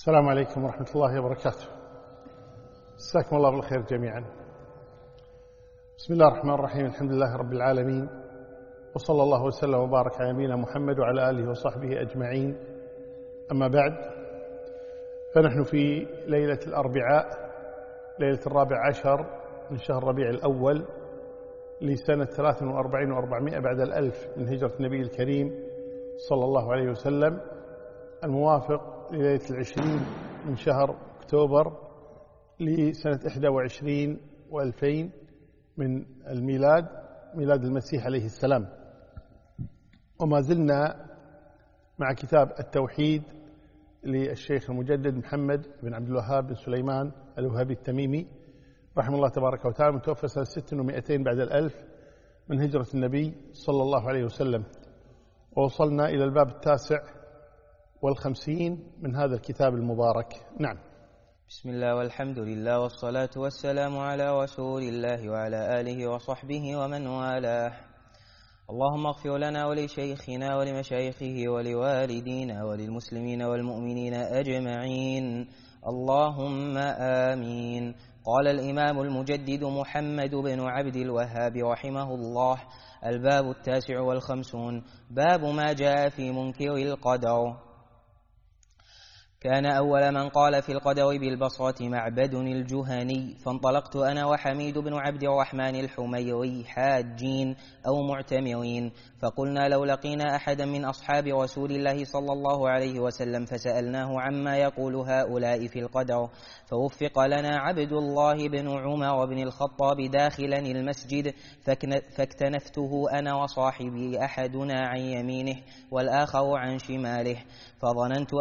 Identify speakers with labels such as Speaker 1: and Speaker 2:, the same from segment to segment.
Speaker 1: السلام عليكم ورحمة الله وبركاته. مساكم الله بالخير جميعا. بسم الله الرحمن الرحيم. الحمد لله رب العالمين، وصلى الله وسلم وبارك على نبينا محمد وعلى آله وصحبه أجمعين. أما بعد، فنحن في ليلة الأربعاء، ليلة 14 من شهر ربيع الأول لسنة 43 و400 بعد الألف من هجرة النبي الكريم صلى الله عليه وسلم، الموافق ليلة 20 من شهر أكتوبر لسنة 21 و2000 من الميلاد، ميلاد المسيح عليه السلام. وما زلنا مع كتاب التوحيد للشيخ المجدد محمد بن عبد الوهاب بن سليمان الوهابي التميمي رحمه الله تبارك وتعالى، متوفى سنة 600 بعد الألف من هجرة النبي صلى الله عليه وسلم. ووصلنا إلى الباب 59 من هذا الكتاب المبارك. نعم.
Speaker 2: بسم الله والحمد لله والصلاة والسلام على رسول الله وعلى آله وصحبه ومن والاه. اللهم اغفر لنا ولشيخنا ولمشايخه ولوالدينا وللمسلمين والمؤمنين أجمعين، اللهم آمين. قال الإمام المجدد محمد بن عبد الوهاب رحمه الله: الباب 59، باب ما جاء في منكر القدر. كان أول من قال في القدر بالبصرة معبد الجهني، فانطلقت أنا وحميد بن عبد الرحمن الحميري حاجين أو معتمرين، فقلنا لو لقينا أحدا من أصحاب رسول الله صلى الله عليه وسلم فسألناه عما يقول هؤلاء في القدر، فوفق لنا عبد الله بن عمر بن الخطاب داخلا المسجد، فاكتنفته أنا وصاحبي، أحدنا عن يمينه والآخر عن شماله، فظننت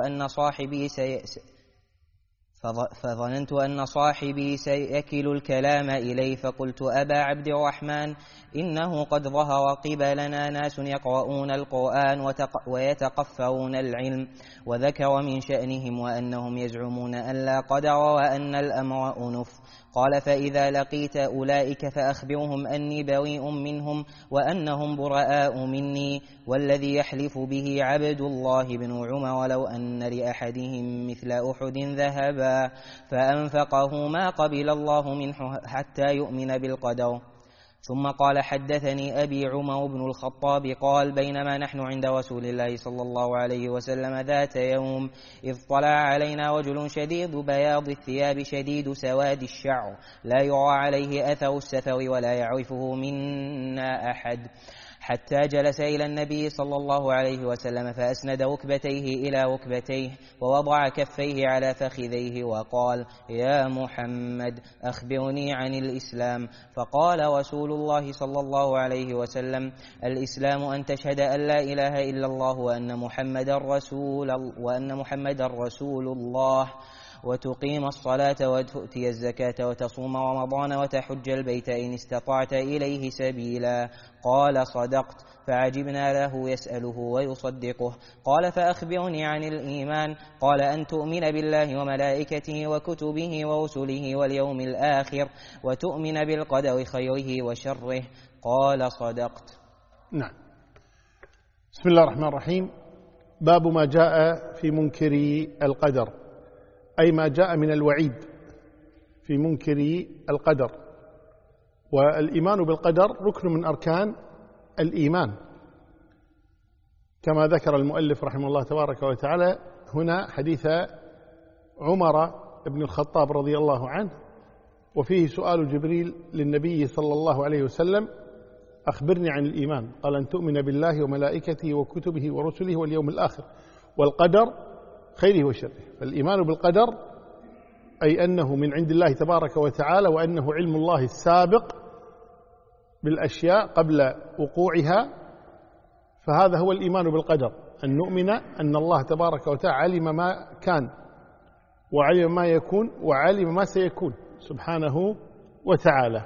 Speaker 2: أن صاحبي سيأكل الكلام إليه، فقلت: أبا عبد الرحمن، إنه قد ظهر قبلنا ناس يقرؤون القرآن ويتقفرون العلم، وذكر من شأنهم وأنهم يزعمون أن لا قدر وأن الأمر أنف. قال: فإذا لقيت أولئك فأخبرهم أني بريء منهم وأنهم براء مني، والذي يحلف به عبد الله بن عمر لو أن لأحدهم مثل أحد ذهبا فأنفقه ما قبل الله منه حتى يؤمن بالقدر. ثم قال: حدثني أبي عمر بن الخطاب قال: بينما نحن عند رسول الله صلى الله عليه وسلم ذات يوم، إذ طلع علينا رجل شديد بياض الثياب شديد سواد الشعر، لا يرى عليه أثر السفر ولا يعرفه منا أحد، حتى جلس إلى النبي صلى الله عليه وسلم فأسند ركبتيه إلى ركبتيه ووضع كفيه على فخذيه وقال: يا محمد، أخبرني عن الإسلام. فقال رسول الله صلى الله عليه وسلم: الإسلام أن تشهد أن لا إله إلا الله وأن محمد رسول الله، وتقيم الصلاة وتؤتي الزكاة وتصوم رمضان وتحج البيت إن استطعت إليه سبيلا. قال: صدقت. فعجبنا له يسأله ويصدقه. قال: فأخبرني عن الإيمان. قال: أن تؤمن بالله وملائكته وكتبه ورسله واليوم الآخر، وتؤمن بالقدر خيره وشره. قال: صدقت.
Speaker 1: نعم. بسم الله الرحمن الرحيم. باب ما جاء في منكر القدر، أي ما جاء من الوعيد في منكر القدر. والإيمان بالقدر ركن من أركان الإيمان، كما ذكر المؤلف رحمه الله تبارك وتعالى هنا حديث عمر بن الخطاب رضي الله عنه، وفيه سؤال جبريل للنبي صلى الله عليه وسلم: أخبرني عن الإيمان. قال: أن تؤمن بالله وملائكته وكتبه ورسله واليوم الآخر والقدر خيره وشره. فالإيمان بالقدر أي أنه من عند الله تبارك وتعالى، وأنه علم الله السابق بالأشياء قبل وقوعها، فهذا هو الإيمان بالقدر، أن نؤمن أن الله تبارك وتعالى علم ما كان وعلم ما يكون وعلم ما سيكون سبحانه وتعالى.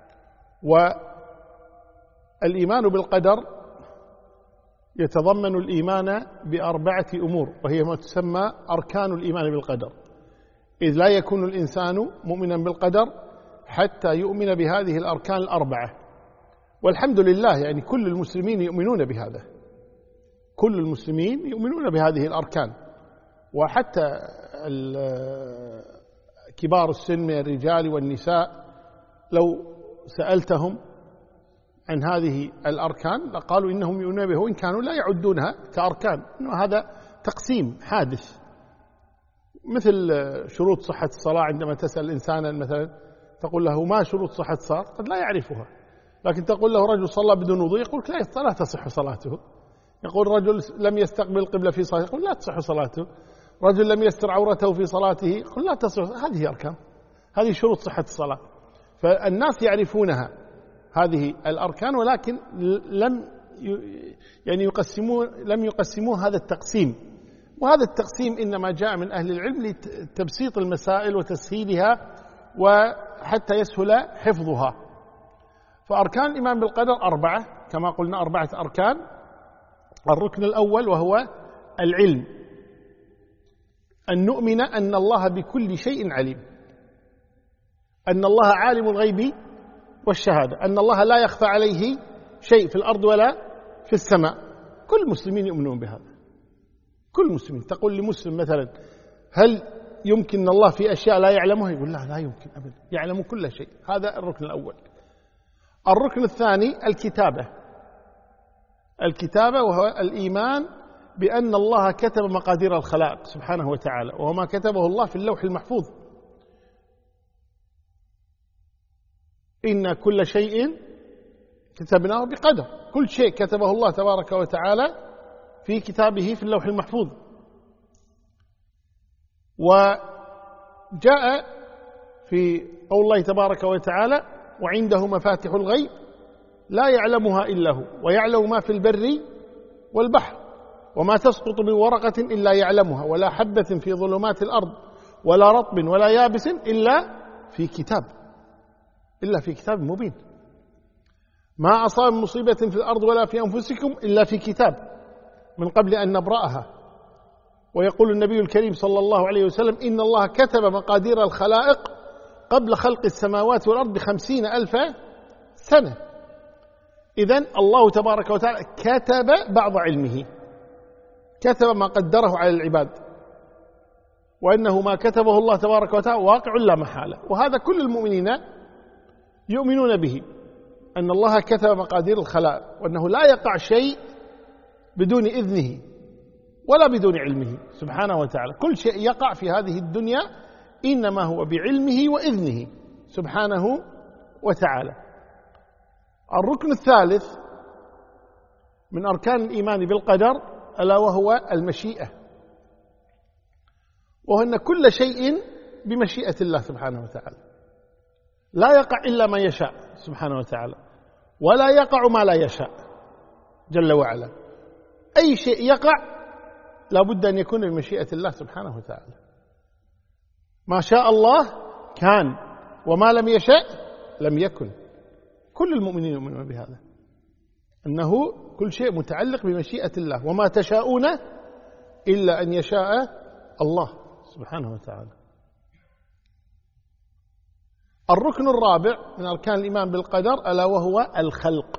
Speaker 1: والإيمان بالقدر يتضمن الإيمان بأربعة أمور، وهي ما تسمى أركان الإيمان بالقدر، إذ لا يكون الإنسان مؤمنا بالقدر حتى يؤمن بهذه الأركان الأربعة. والحمد لله، يعني كل المسلمين يؤمنون بهذا، كل المسلمين يؤمنون بهذه الأركان. وحتى كبار السن من الرجال والنساء لو سألتهم عن هذه الأركان لقالوا إنهم يؤمنون بها وإن كانوا لا يعدونها كأركان، إنه هذا تقسيم حادث. مثل شروط صحة الصلاة، عندما تسأل إنسانا مثلا تقول له ما شروط صحة الصلاة قد لا يعرفها، لكن تقول له رجل صلى بدون وضوء يقول لا تصح صلاته. يقول رجل لم يستقبل القبلة في صلاته يقول لا تصح صلاته. رجل لم يستر عورته في صلاته يقول لا تصح. هذه أركان، هذه شروط صحة الصلاة. فالناس يعرفونها هذه الأركان، ولكن لم يقسموا هذا التقسيم. وهذا التقسيم إنما جاء من أهل العلم لتبسيط المسائل وتسهيلها وحتى يسهل حفظها. فأركان الإيمان بالقدر 4 كما قلنا، 4 أركان. الركن الأول وهو العلم، أن نؤمن أن الله بكل شيء عليم، أن الله عالم الغيب والشهادة، أن الله لا يخفى عليه شيء في الأرض ولا في السماء. كل المسلمين يؤمنون بهذا، كل المسلمين. تقول لمسلم مثلا هل يمكن أن الله في أشياء لا يعلمها؟ يقول لا يمكن أبدا، يعلم كل شيء. هذا الركن الأول. الركن الثاني الكتابة وهو الإيمان بأن الله كتب مقادير الخلائق سبحانه وتعالى، وما كتبه الله في اللوح المحفوظ. إن كل شيء كتبناه بقدر، كل شيء كتبه الله تبارك وتعالى في كتابه في اللوح المحفوظ. وجاء في قول الله تبارك وتعالى وعنده مفاتح الغيب لا يعلمها إلا هو ويعلم ما في البر والبحر وما تسقط من ورقة إلا يعلمها ولا حبة في ظلمات الأرض ولا رطب ولا يابس إلا في كتاب مبين. ما أصاب مصيبة في الأرض ولا في أنفسكم إلا في كتاب من قبل أن نبرأها. ويقول النبي الكريم صلى الله عليه وسلم إن الله كتب مقادير الخلائق قبل خلق السماوات والأرض ب50,000 سنة. إذن الله تبارك وتعالى كتب بعض علمه، كتب ما قدره على العباد، وأنه ما كتبه الله تبارك وتعالى واقع لا محالة. وهذا كل المؤمنين يؤمنون به، أن الله كتب مقادير الخلائق، وأنه لا يقع شيء بدون إذنه ولا بدون علمه سبحانه وتعالى. كل شيء يقع في هذه الدنيا إنما هو بعلمه وإذنه سبحانه وتعالى. الركن الثالث من أركان الإيمان بالقدر ألا وهو المشيئة، وهو أن كل شيء بمشيئة الله سبحانه وتعالى، لا يقع إلا ما يشاء سبحانه وتعالى، ولا يقع ما لا يشاء جل وعلا. أي شيء يقع لا بد أن يكون بمشيئة الله سبحانه وتعالى. ما شاء الله كان وما لم يشاء لم يكن. كل المؤمنين يؤمنون بهذا، أنه كل شيء متعلق بمشيئة الله، وما تشاءون إلا أن يشاء الله سبحانه وتعالى. الركن الرابع من أركان الإيمان بالقدر ألا وهو الخلق.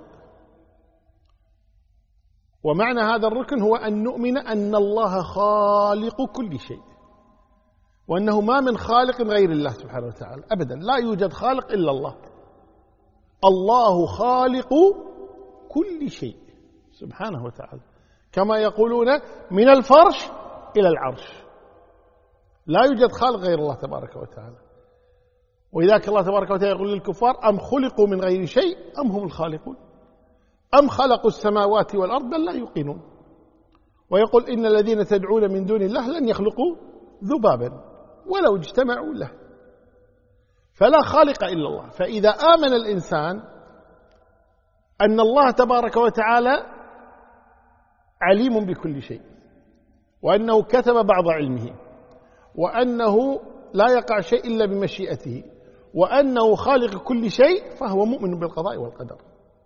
Speaker 1: ومعنى هذا الركن هو أن نؤمن أن الله خالق كل شيء، وأنه ما من خالق غير الله سبحانه وتعالى أبدا، لا يوجد خالق إلا الله. الله خالق كل شيء سبحانه وتعالى، كما يقولون من الفرش إلى العرش، لا يوجد خالق غير الله تبارك وتعالى. ولذلك الله تبارك وتعالى يقول للكفار أم خلقوا من غير شيء أم هم الخالقون أم خلقوا السماوات والأرض بل لا يوقنون. ويقول إن الذين تدعون من دون الله لن يخلقوا ذبابا ولو اجتمعوا له. فلا خالق إلا الله. فإذا آمن الإنسان أن الله تبارك وتعالى عليم بكل شيء، وأنه كتب بعض علمه، وأنه لا يقع شيء إلا بمشيئته، وأنه خالق كل شيء، فهو مؤمن بالقضاء والقدر.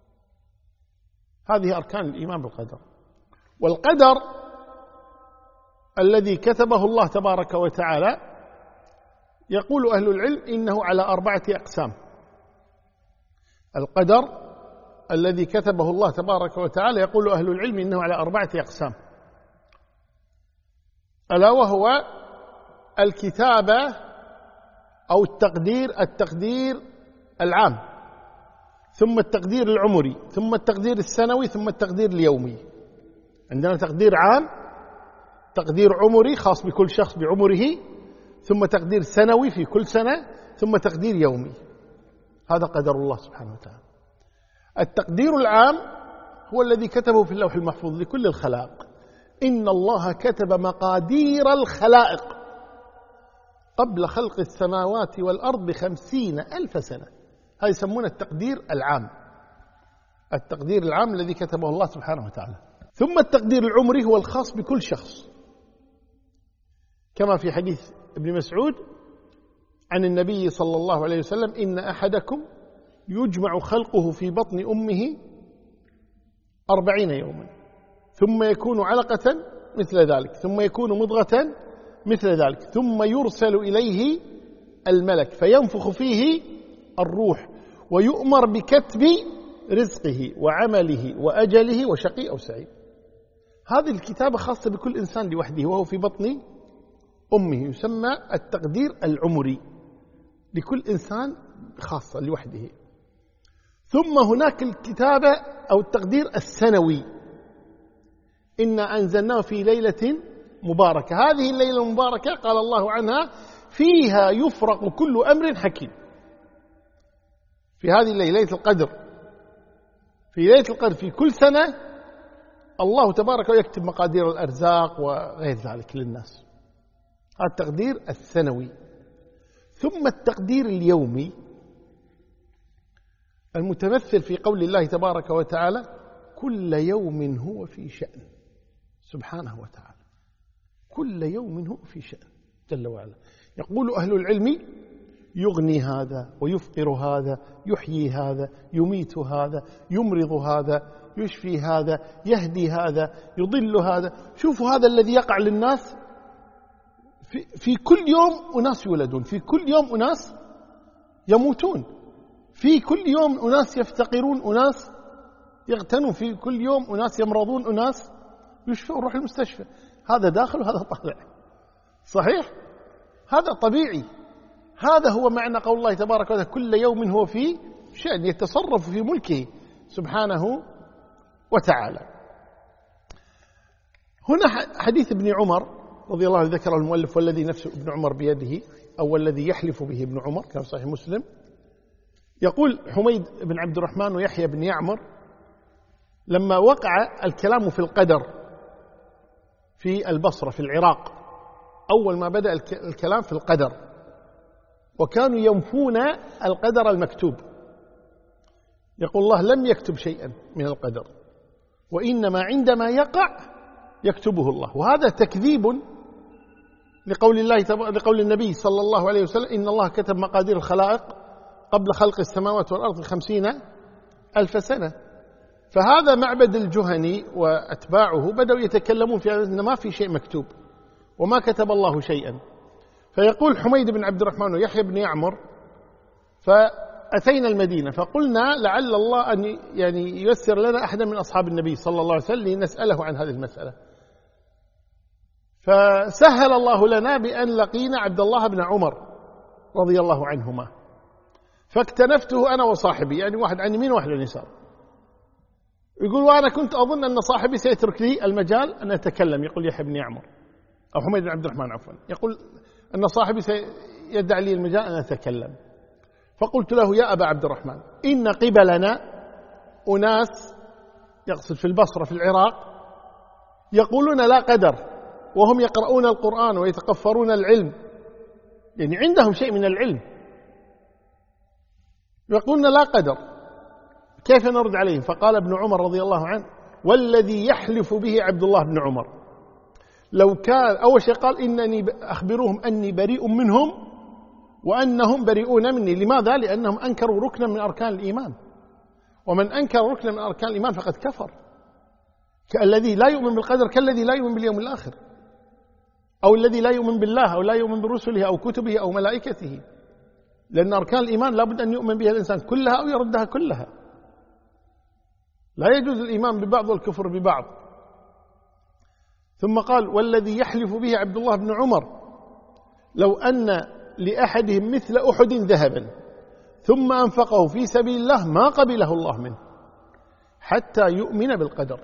Speaker 1: هذه أركان الإيمان بالقدر. والقدر الذي كتبه الله تبارك وتعالى يقول أهل العلم إنه على 4 أقسام. القدر الذي كتبه الله تبارك وتعالى يقول أهل العلم إنه على 4 أقسام، ألا وهو الكتابة أو التقدير العام، ثم التقدير العمري، ثم التقدير السنوي، ثم التقدير اليومي. عندنا تقدير عام، تقدير عمري خاص بكل شخص بعمره، ثم تقدير سنوي في كل سنة، ثم تقدير يومي. هذا قدر الله سبحانه وتعالى. التقدير العام هو الذي كتبه في اللوح المحفوظ لكل الخلائق. إن الله كتب مقادير الخلائق قبل خلق السماوات والأرض 50,000 سنة. هذا يسمونه التقدير العام، التقدير العام الذي كتبه الله سبحانه وتعالى. ثم التقدير العمري هو الخاص بكل شخص، كما في حديث ابن مسعود عن النبي صلى الله عليه وسلم: إن أحدكم يجمع خلقه في بطن أمه 40 يوما، ثم يكون علقة مثل ذلك، ثم يكون مضغة مثل ذلك، ثم يرسل إليه الملك فينفخ فيه الروح ويؤمر بكتب رزقه وعمله وأجله وشقي أو سعيد. هذه الكتابة خاصة بكل إنسان لوحده وهو في بطن أمه، يسمى التقدير العمري، لكل إنسان خاصة لوحده. ثم هناك الكتابة أو التقدير السنوي: إنا أنزلناه في ليلة مباركة. هذه الليلة المباركة قال الله عنها: فيها يفرق كل أمر حكيم. في هذه الليلة، ليلة القدر، في ليلة القدر في كل سنة الله تبارك ويكتب مقادير الأرزاق وغير ذلك للناس. هذا التقدير السنوي. ثم التقدير اليومي المتمثل في قول الله تبارك وتعالى: كل يوم هو في شأن. سبحانه وتعالى، كل يوم هو في شأن جل وعلا. يقول أهل العلم: يغني هذا ويفقر هذا، يحيي هذا، يميت هذا، يمرض هذا، يشفي هذا، يهدي هذا، يضل هذا. شوفوا هذا الذي يقع للناس في كل يوم. أناس يولدون، في كل يوم أناس يموتون، في كل يوم أناس يفتقرون، أناس يغتنون، في كل يوم أناس يمرضون، أناس يشفون، روح المستشفى. هذا داخل وهذا طالع، صحيح؟ هذا طبيعي. هذا هو معنى قول الله تبارك وتعالى: كل يوم هو في شأن، يتصرف في ملكه سبحانه وتعالى. هنا حديث ابن عمر رضي الله عنه ذكر المؤلف: والذي نفس ابن عمر بيده، أو والذي يحلف به ابن عمر، كان صحيح مسلم. يقول حميد بن عبد الرحمن ويحيى بن يعمر: لما وقع الكلام في القدر في البصرة في العراق، أول ما بدأ الكلام في القدر، وكانوا ينفون القدر المكتوب، يقول الله: لم يكتب شيئا من القدر، وإنما عندما يقع يكتبه الله. وهذا تكذيب لقول النبي صلى الله عليه وسلم: إن الله كتب مقادير الخلائق قبل خلق السماوات والأرض 50,000 سنة. فهذا معبد الجهني وأتباعه بدأوا يتكلمون في أن ما في شيء مكتوب وما كتب الله شيئا. فيقول حميد بن عبد الرحمن ويحيى بن يعمر: فأتينا المدينة فقلنا لعل الله أن ييسر لنا أحدا من أصحاب النبي صلى الله عليه وسلم لنسأله عن هذه المسألة. فسهل الله لنا بأن لقينا عبد الله بن عمر رضي الله عنهما، فاكتنفته أنا وصاحبي، يعني واحد عن يمين وواحد عن يسار. يقول: وأنا كنت أظن أن صاحبي سيترك لي المجال أن أتكلم. يقول يحيى بن يعمر أو حميد بن عبد الرحمن عفوا، يقول أن صاحبي سيدع لي المجال أن أتكلم. فقلت له: يا أبا عبد الرحمن، إن قبلنا أناس، يقصد في البصرة في العراق، يقولون لا قدر، وهم يقرؤون القرآن ويتقفرون العلم، يعني عندهم شيء من العلم، يقولون لا قدر، كيف نرد عليهم؟ فقال ابن عمر رضي الله عنه: والذي يحلف به عبد الله بن عمر، لو كان أول شيء قال: إنني أخبرهم أني بريء منهم وأنهم بريئون مني. لماذا؟ لأنهم أنكروا ركنا من أركان الإيمان، ومن أنكر ركنا من أركان الإيمان فقد كفر. كالذي لا يؤمن بالقدر كالذي لا يؤمن باليوم الآخر، أو الذي لا يؤمن بالله أو لا يؤمن برسله أو كتبه أو ملائكته. لأن أركان الإيمان لا بد أن يؤمن بها الإنسان كلها أو يردها كلها. لا يجوز الإيمان ببعض والكفر ببعض. ثم قال: والذي يحلف به عبد الله بن عمر، لو أن لأحدهم مثل أحد ذهبا ثم أنفقه في سبيل الله ما قبله الله منه حتى يؤمن بالقدر،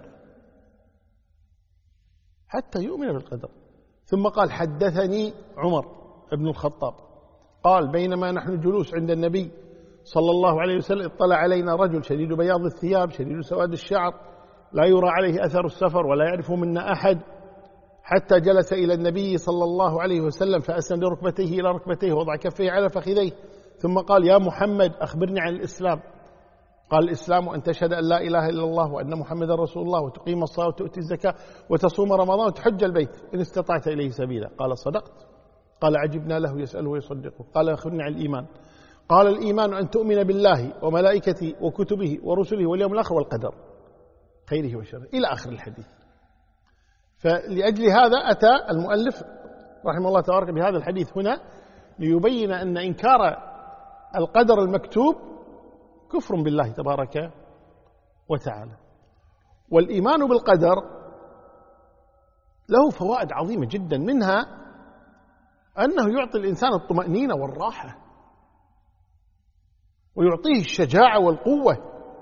Speaker 1: حتى يؤمن بالقدر. ثم قال: حدثني عمر بن الخطاب قال: بينما نحن جلوس عند النبي صلى الله عليه وسلم اطلع علينا رجل شديد بياض الثياب شديد سواد الشعر لا يرى عليه أثر السفر ولا يعرف منا أحد، حتى جلس إلى النبي صلى الله عليه وسلم فأسند ركبتيه إلى ركبتيه ووضع كفيه على فخذيه، ثم قال: يا محمد أخبرني عن الإسلام. قال: الإسلام أن تشهد أن لا إله إلا الله وأن محمدا رسول الله وتقيم الصلاة وتؤتي الزكاة وتصوم رمضان وتحج البيت إن استطعت إليه سبيلا. قال: صدقت. قال: عجبنا له يسأله ويصدقه. قال: أخبرني عن الإيمان. قال: الإيمان أن تؤمن بالله وملائكته وكتبه ورسله واليوم الآخر والقدر خيره وشره، إلى آخر الحديث. فلأجل هذا أتى المؤلف رحمه الله تبارك بهذا الحديث هنا ليبين أن إنكار القدر المكتوب كفر بالله تبارك وتعالى. والإيمان بالقدر له فوائد عظيمة جدا، منها أنه يعطي الإنسان الطمأنينة والراحة ويعطيه الشجاعة والقوة.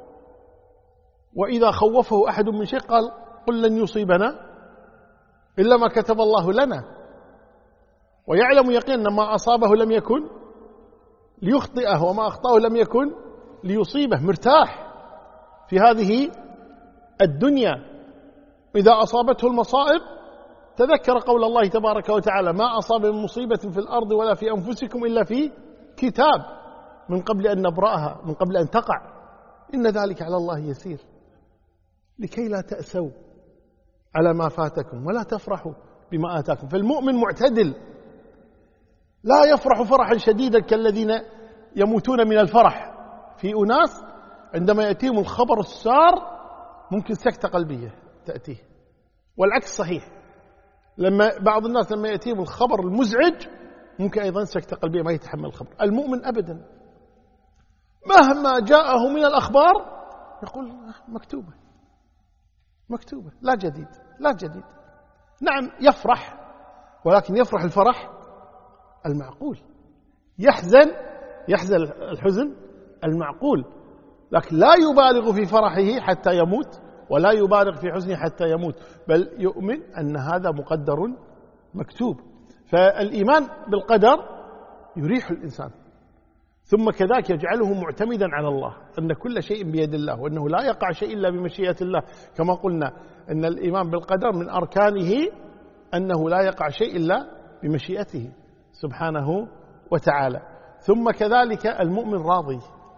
Speaker 1: وإذا خوفه أحد من شيء قال: قل لن يصيبنا إلا ما كتب الله لنا، ويعلم يقينا ما أصابه لم يكن ليخطئه وما أخطأه لم يكن ليصيبه، مرتاح في هذه الدنيا. إذا أصابته المصائب تذكر قول الله تبارك وتعالى: ما أصاب من مصيبة في الأرض ولا في أنفسكم إلا في كتاب من قبل أن نبرأها، من قبل أن تقع، إن ذلك على الله يسير، لكي لا تأسوا على ما فاتكم ولا تفرحوا بما آتاكم. فالمؤمن معتدل، لا يفرح فرحا شديدا كالذين يموتون من الفرح. في أناس عندما يأتيهم الخبر السار ممكن سكتة قلبية تأتيه، والعكس صحيح. لما بعض الناس لما يأتيهم الخبر المزعج ممكن أيضا سكتة قلبية ما يتحمل الخبر. المؤمن أبدا مهما جاءه من الأخبار يقول: مكتوبة مكتوبة، لا جديد لا جديد. نعم يفرح، ولكن يفرح الفرح المعقول، يحزن الحزن المعقول، لكن لا يبالغ في فرحه حتى يموت ولا يبالغ في حزنه حتى يموت، بل يؤمن أن هذا مقدر مكتوب. فالإيمان بالقدر يريح الإنسان، ثم كذلك يجعله معتمدا على الله، أن كل شيء بيد الله، وأنه لا يقع شيء إلا بمشيئة الله. كما قلنا أن الإيمان بالقدر من أركانه أنه لا يقع شيء إلا بمشيئته سبحانه وتعالى. ثم كذلك المؤمن راضي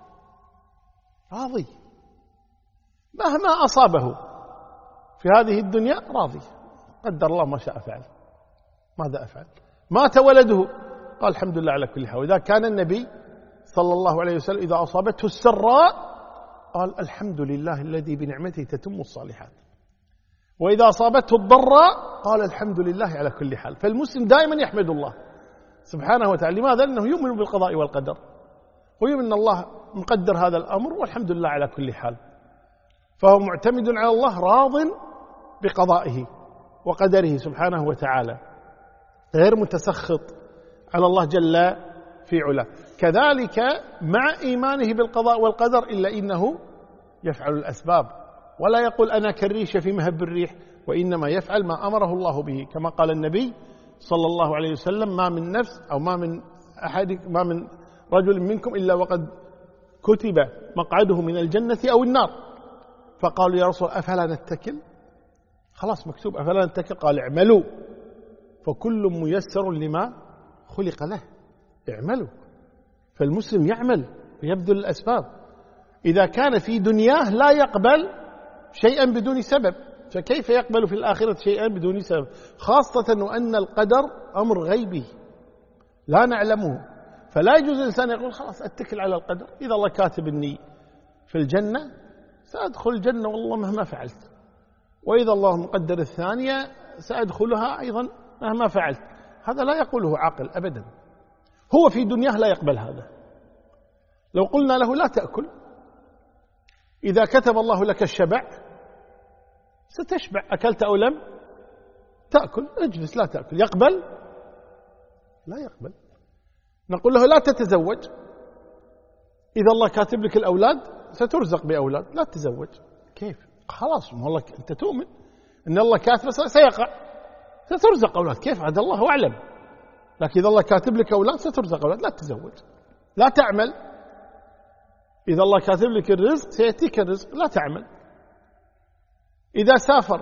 Speaker 1: مهما أصابه في هذه الدنيا، راضي، قدر الله ما شاء فعل. ماذا أفعل؟ مات ولده قال: الحمد لله على كل حال. وإذا كان النبي صلى الله عليه وسلم إذا أصابته السراء قال: الحمد لله الذي بنعمته تتم الصالحات. وإذا أصابته الضراء قال: الحمد لله على كل حال. فالمسلم دائما يحمد الله سبحانه وتعالى. لماذا؟ لأنه يؤمن بالقضاء والقدر، ويؤمن أن الله مقدر هذا الأمر، والحمد لله على كل حال. فهو معتمد على الله، راض بقضائه وقدره سبحانه وتعالى، غير متسخط على الله جل في علاه. كذلك مع إيمانه بالقضاء والقدر إلا إنه يفعل الأسباب، ولا يقول أنا كالريشة في مهب الريح، وإنما يفعل ما أمره الله به. كما قال النبي صلى الله عليه وسلم: ما من نفس أو ما من رجل منكم إلا وقد كتب مقعده من الجنة أو النار. فقالوا: يا رسول أفلا نتكل؟ خلاص مكتوب، أفلا نتكل؟ قال: اعملوا فكل ميسر لما خلق له. اعملوا. فالمسلم يعمل ويبذل الأسباب. إذا كان في دنياه لا يقبل شيئا بدون سبب، فكيف يقبل في الآخرة شيئا بدون سبب؟ خاصة وأن القدر أمر غيبي لا نعلمه، فلا يجوز الإنسان يقول: خلاص أتكل على القدر، إذا الله كاتب إني في الجنة سأدخل الجنة والله مهما فعلت، وإذا الله مقدر الثانية سأدخلها أيضا مهما فعلت. هذا لا يقوله عاقل أبدا. هو في دنياه لا يقبل هذا. لو قلنا له: لا تأكل، إذا كتب الله لك الشبع ستشبع، أكلت أو لم تأكل، اجلس لا تأكل. يقبل؟ لا يقبل. نقول له لا تتزوج، إذا الله كاتب لك الأولاد سترزق بأولاد، لا تتزوج. كيف؟ خلاص والله أنت تؤمن أن الله كاتب سيقع، سترزق أولاد، كيف؟ عاد الله أعلم، لكن إذا الله كاتب لك أولاد سترزق أولاد، لا تتزوج، لا تعمل. إذا الله كاتب لك الرزق سيأتيك الرزق، لا تعمل. إذا سافر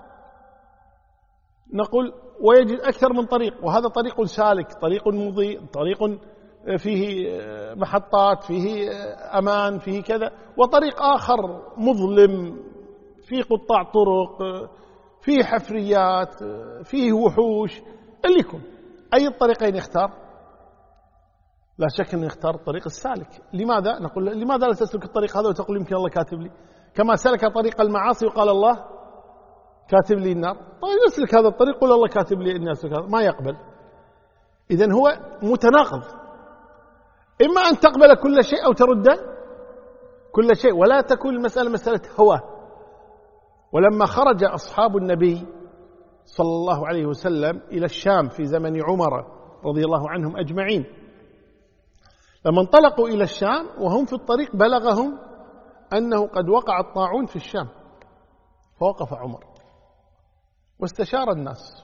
Speaker 1: نقول ويجد أكثر من طريق، وهذا طريق سالك، طريق مضيء، طريق فيه محطات، فيه أمان، فيه كذا، وطريق آخر مظلم فيه قطاع طرق، فيه حفريات، فيه وحوش، اللي يكون أي الطريقين يختار؟ لا شك أن يختار الطريق السالك. لماذا؟ نقول لماذا لا تسلك الطريق هذا وتقول يمكن الله كاتب لي، كما سلك طريق المعاصي وقال الله كاتب لي النار. طيب يسلك هذا الطريق قل الله كاتب لي أن أسلك هذا، ما يقبل. إذن هو متناقض، إما أن تقبل كل شيء أو ترد كل شيء، ولا تكون المسألة مسألة هوى. ولما خرج أصحاب النبي صلى الله عليه وسلم إلى الشام في زمن عمر رضي الله عنهم أجمعين، لما انطلقوا إلى الشام وهم في الطريق بلغهم أنه قد وقع الطاعون في الشام، فوقف عمر واستشار الناس،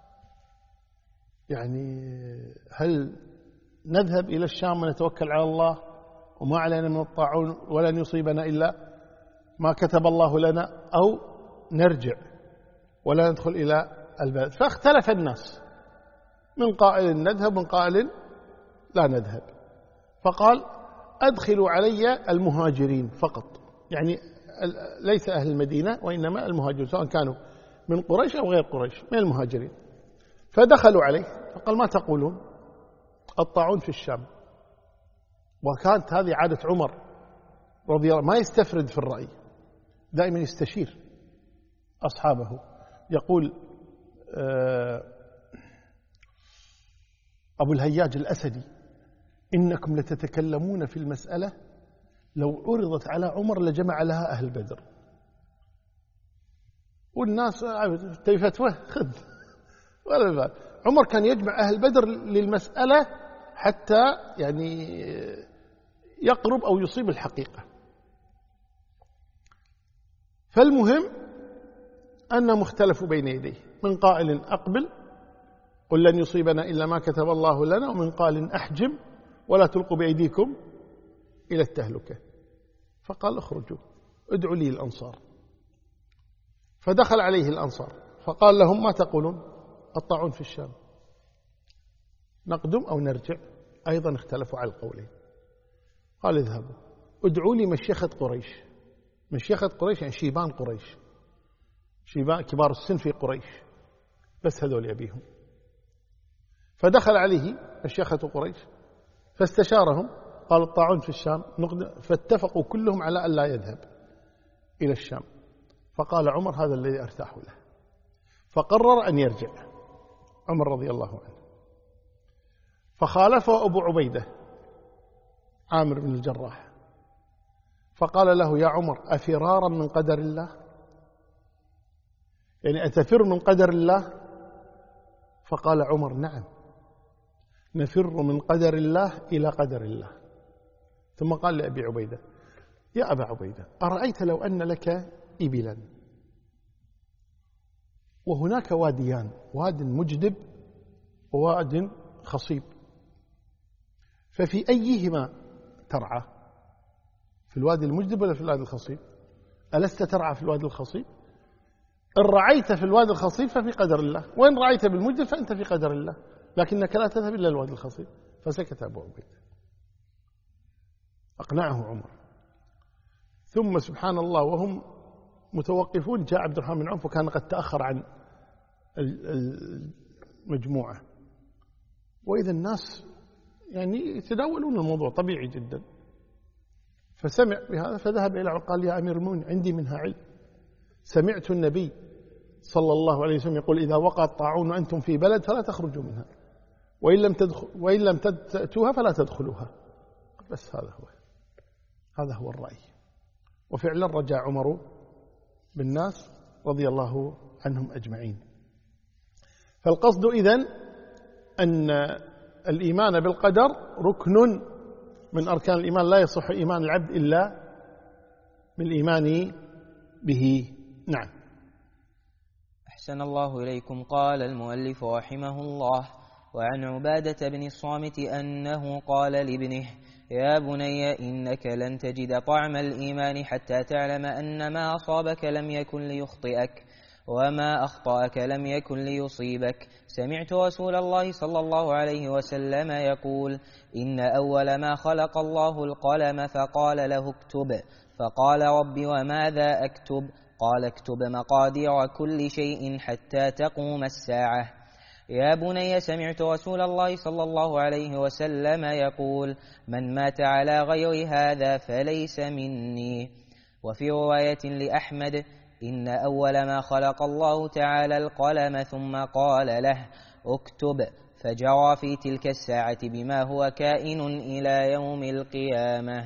Speaker 1: يعني هل نذهب إلى الشام ونتوكل على الله وما علينا من الطاعون ولن يصيبنا إلا ما كتب الله لنا، أو نرجع ولا ندخل إلى البلد؟ فاختلف الناس، من قائل نذهب من قائل لا نذهب. فقال أدخلوا علي المهاجرين فقط، يعني ليس أهل المدينة وإنما المهاجرين، سواء كانوا من قريش أو غير قريش، من المهاجرين. فدخلوا عليه فقال ما تقولون؟ الطاعون في الشام. وكانت هذه عادة عمر رضي الله، ما يستفرد في الرأي، دائما يستشير أصحابه. يقول أبو الهياج الأسدي إنكم لتتكلمون في المسألة لو عرضت على عمر لجمع لها أهل بدر. والناس فتوى خذ ولا بال. عمر كان يجمع أهل بدر للمسألة حتى يعني يقرب أو يصيب الحقيقة. فالمهم أن مختلفوا بين يديه، من قائل أقبل قل لن يصيبنا إلا ما كتب الله لنا، ومن قائل أحجم ولا تلقوا بأيديكم إلى التهلكة. فقال اخرجوا ادعوا لي الأنصار. فدخل عليه الأنصار فقال لهم ما تقولون؟ الطاعون في الشام، نقدم أو نرجع؟ أيضا اختلفوا على القولين. قال اذهبوا ادعوا لي مشيخة قريش. مشيخة قريش يعني شيبان قريش، شيبان كبار السن في قريش، بس هذول يبيهم. فدخل عليه مشيخة قريش فاستشارهم، قالوا الطاعون في الشام، فاتفقوا كلهم على أن لا يذهب إلى الشام. فقال عمر هذا الذي أرتاح له، فقرر أن يرجع عمر رضي الله عنه. فخالفه أبو عبيدة عامر بن الجراح، فقال له يا عمر أفرارا من قدر الله؟ يعني أتفر من قدر الله؟ فقال عمر نعم، نفر من قدر الله إلى قدر الله. ثم قال لأبي عبيدة يا أبا عبيدة أرأيت لو أن لك إبلا وهناك واديان، واد مجدب وواد خصيب، ففي أيهما ترعى؟ في الوادي المجدب ولا في الوادي الخصيب؟ ألست ترعى في الوادي الخصيب؟ إن رعيت في الوادي الخصيب ففي قدر الله، وإن رعيت بالمجدب فأنت في قدر الله، لكنك لا تذهب إلى الوادي الخصيب. فسكت أبو عبيدة، أقنعه عمر. ثم سبحان الله وهم متوقفون جاء عبد الرحمن بن عوف، وكان قد تأخر عن المجموعة، وإذا الناس يعني يتداولون الموضوع طبيعي جدا. فسمع بهذا فذهب إلى عمر قال يا أمير المؤمنين عندي منها علم، سمعت النبي صلى الله عليه وسلم يقول إذا وقع الطاعون وأنتم في بلد فلا تخرجوا منها، وإن لم تأتوها فلا تدخلوها. بس هذا هو الرأي. وفعلا رجع عمر بالناس رضي الله عنهم أجمعين. فالقصد إذن أن الإيمان بالقدر ركن من أركان الإيمان، لا يصح إيمان العبد إلا بالإيمان به. نعم.
Speaker 2: أحسن الله إليكم. قال المؤلف رحمه الله: وعن عبادة بن الصامت أنه قال لابنه: يا بني إنك لن تجد طعم الإيمان حتى تعلم أن ما أصابك لم يكن ليخطئك وما أخطأك لم يكن ليصيبك. سمعت رسول الله صلى الله عليه وسلم يقول: إن أول ما خلق الله القلم فقال له اكتب، فقال: رب وماذا أكتب؟ قال: اكتب مقادير كل شيء حتى تقوم الساعة. يا بني سمعت رسول الله صلى الله عليه وسلم يقول: من مات على غير هذا فليس مني. وفي رواية لأحمد: إن أول ما خلق الله تعالى القلم ثم قال له اكتب، فجرى في تلك الساعة بما هو كائن إلى يوم القيامة.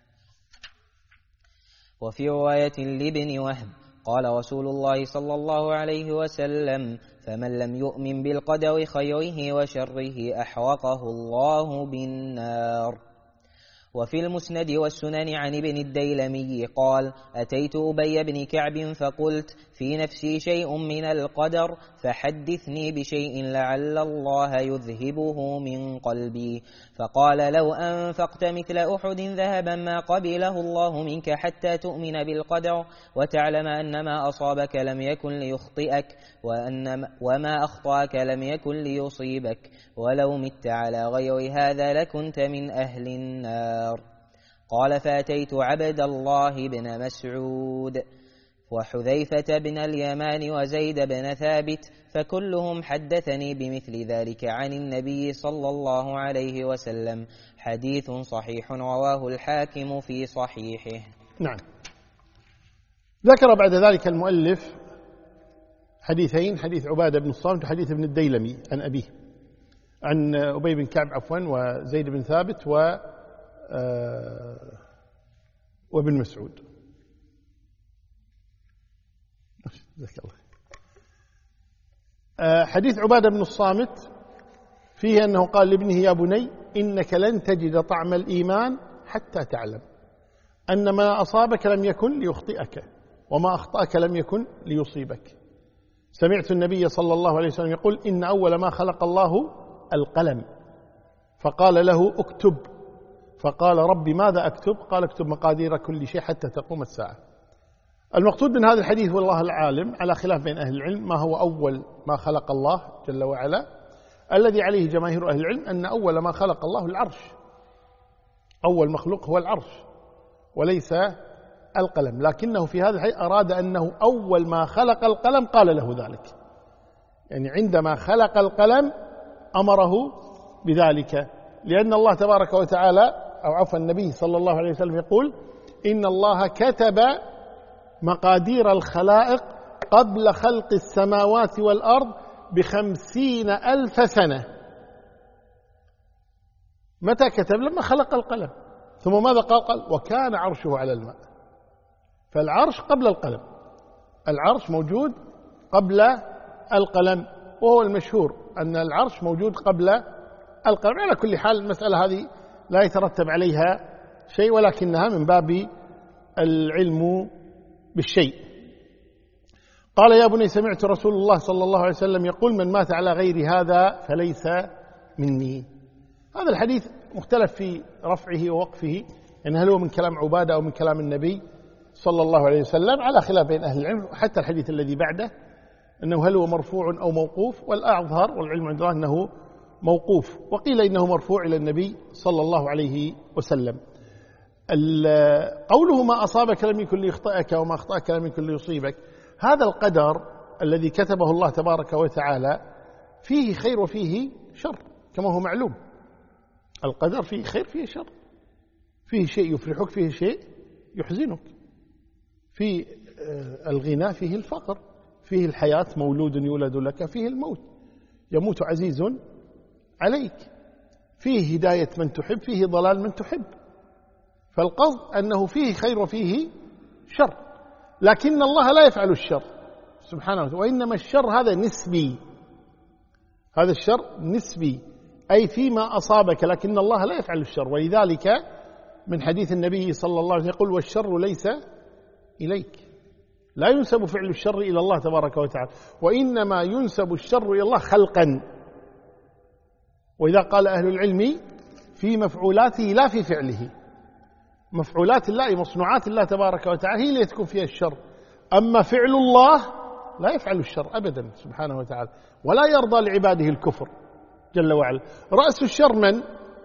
Speaker 2: وفي رواية لابن وهب: قال رسول الله صلى الله عليه وسلم: فمن لم يؤمن بالقدر خيره وشره أحرقه الله بالنار. وفي المسند والسنن عن ابن الديلمي قال: أتيت أبي بن كعب فقلت: في نفسي شيء من القدر فحدثني بشيء لعل الله يذهبه من قلبي. فقال: لو أنفقت مثل أحد ذهبا ما قبله الله منك حتى تؤمن بالقدر وتعلم أن ما أصابك لم يكن ليخطئك وما أخطأك لم يكن ليصيبك، ولو مت على غير هذا لكنت من أهل النار. قال: فأتيت عبد الله بن مسعود وحذيفة بن اليمان وزيد بن ثابت فكلهم حدثني بمثل ذلك عن النبي صلى الله عليه وسلم. حديث صحيح رواه الحاكم في صحيحه.
Speaker 1: نعم. ذكر بعد ذلك المؤلف حديثين: حديث عبادة بن الصامت وحديث ابن الديلمي عن أبيه، عن أبي بن كعب وزيد بن ثابت وابن مسعود. حديث عبادة بن الصامت فيه أنه قال لابنه: يا بني إنك لن تجد طعم الإيمان حتى تعلم أن ما أصابك لم يكن ليخطئك وما أخطأك لم يكن ليصيبك. سمعت النبي صلى الله عليه وسلم يقول: إن أول ما خلق الله القلم فقال له اكتب، فقال: ربي ماذا أكتب؟ قال: اكتب مقادير كل شيء حتى تقوم الساعة. المقصود من هذا الحديث والله العالم على خلاف بين أهل العلم ما هو أول ما خلق الله جل وعلا. الذي عليه جماهير أهل العلم أن أول ما خلق الله العرش، أول مخلوق هو العرش وليس القلم، لكنه في هذا الحديث أراد أنه أول ما خلق القلم قال له ذلك، يعني عندما خلق القلم أمره بذلك، لأن الله تبارك وتعالى أو عفوا النبي صلى الله عليه وسلم يقول: إن الله كتب مقادير الخلائق قبل خلق السماوات والأرض ب50,000 سنة. متى كتب؟ لما خلق القلم. ثم ماذا قال؟ وكان عرشه على الماء. فالعرش قبل القلم، العرش موجود قبل القلم، وهو المشهور أن العرش موجود قبل القلم. على كل حال المسألة هذه لا يترتب عليها شيء، ولكنها من باب العلم بالشيء. قال: يا بني سمعت رسول الله صلى الله عليه وسلم يقول: من مات على غير هذا فليس مني. هذا الحديث مختلف في رفعه ووقفه، يعني هل هو من كلام عبادة أو من كلام النبي صلى الله عليه وسلم، على خلاف بين أهل العلم. حتى الحديث الذي بعده أنه هل هو مرفوع أو موقوف، والأظهر والعلم عند الله أنه موقوف، وقيل إنه مرفوع إلى النبي صلى الله عليه وسلم. قوله: ما أصابك لم يكن ليخطئك وما أخطأك لم يكن ليصيبك، هذا القدر الذي كتبه الله تبارك وتعالى فيه خير وفيه شر كما هو معلوم. القدر فيه خير فيه شر، فيه شيء يفرحك فيه شيء يحزنك، في الغنى فيه الفقر، فيه الحياة مولود يولد لك، فيه الموت يموت عزيز عليك، فيه هداية من تحب، فيه ضلال من تحب. فالقصد أنه فيه خير وفيه شر، لكن الله لا يفعل الشر سبحانه وتعالى، وإنما الشر هذا نسبي، هذا الشر نسبي، أي فيما أصابك، لكن الله لا يفعل الشر. ولذلك من حديث النبي صلى الله عليه وسلم يقول والشر ليس إليك، لا ينسب فعل الشر إلى الله تبارك وتعالى، وإنما ينسب الشر إلى الله خلقا. وإذا قال أهل العلم في مفعولاته لا في فعله، مفعولات الله مصنوعات الله تبارك وتعالى هي اللي تكون فيها الشر، أما فعل الله لا يفعل الشر أبدا سبحانه وتعالى، ولا يرضى لعباده الكفر جل وعلا. رأس الشر من؟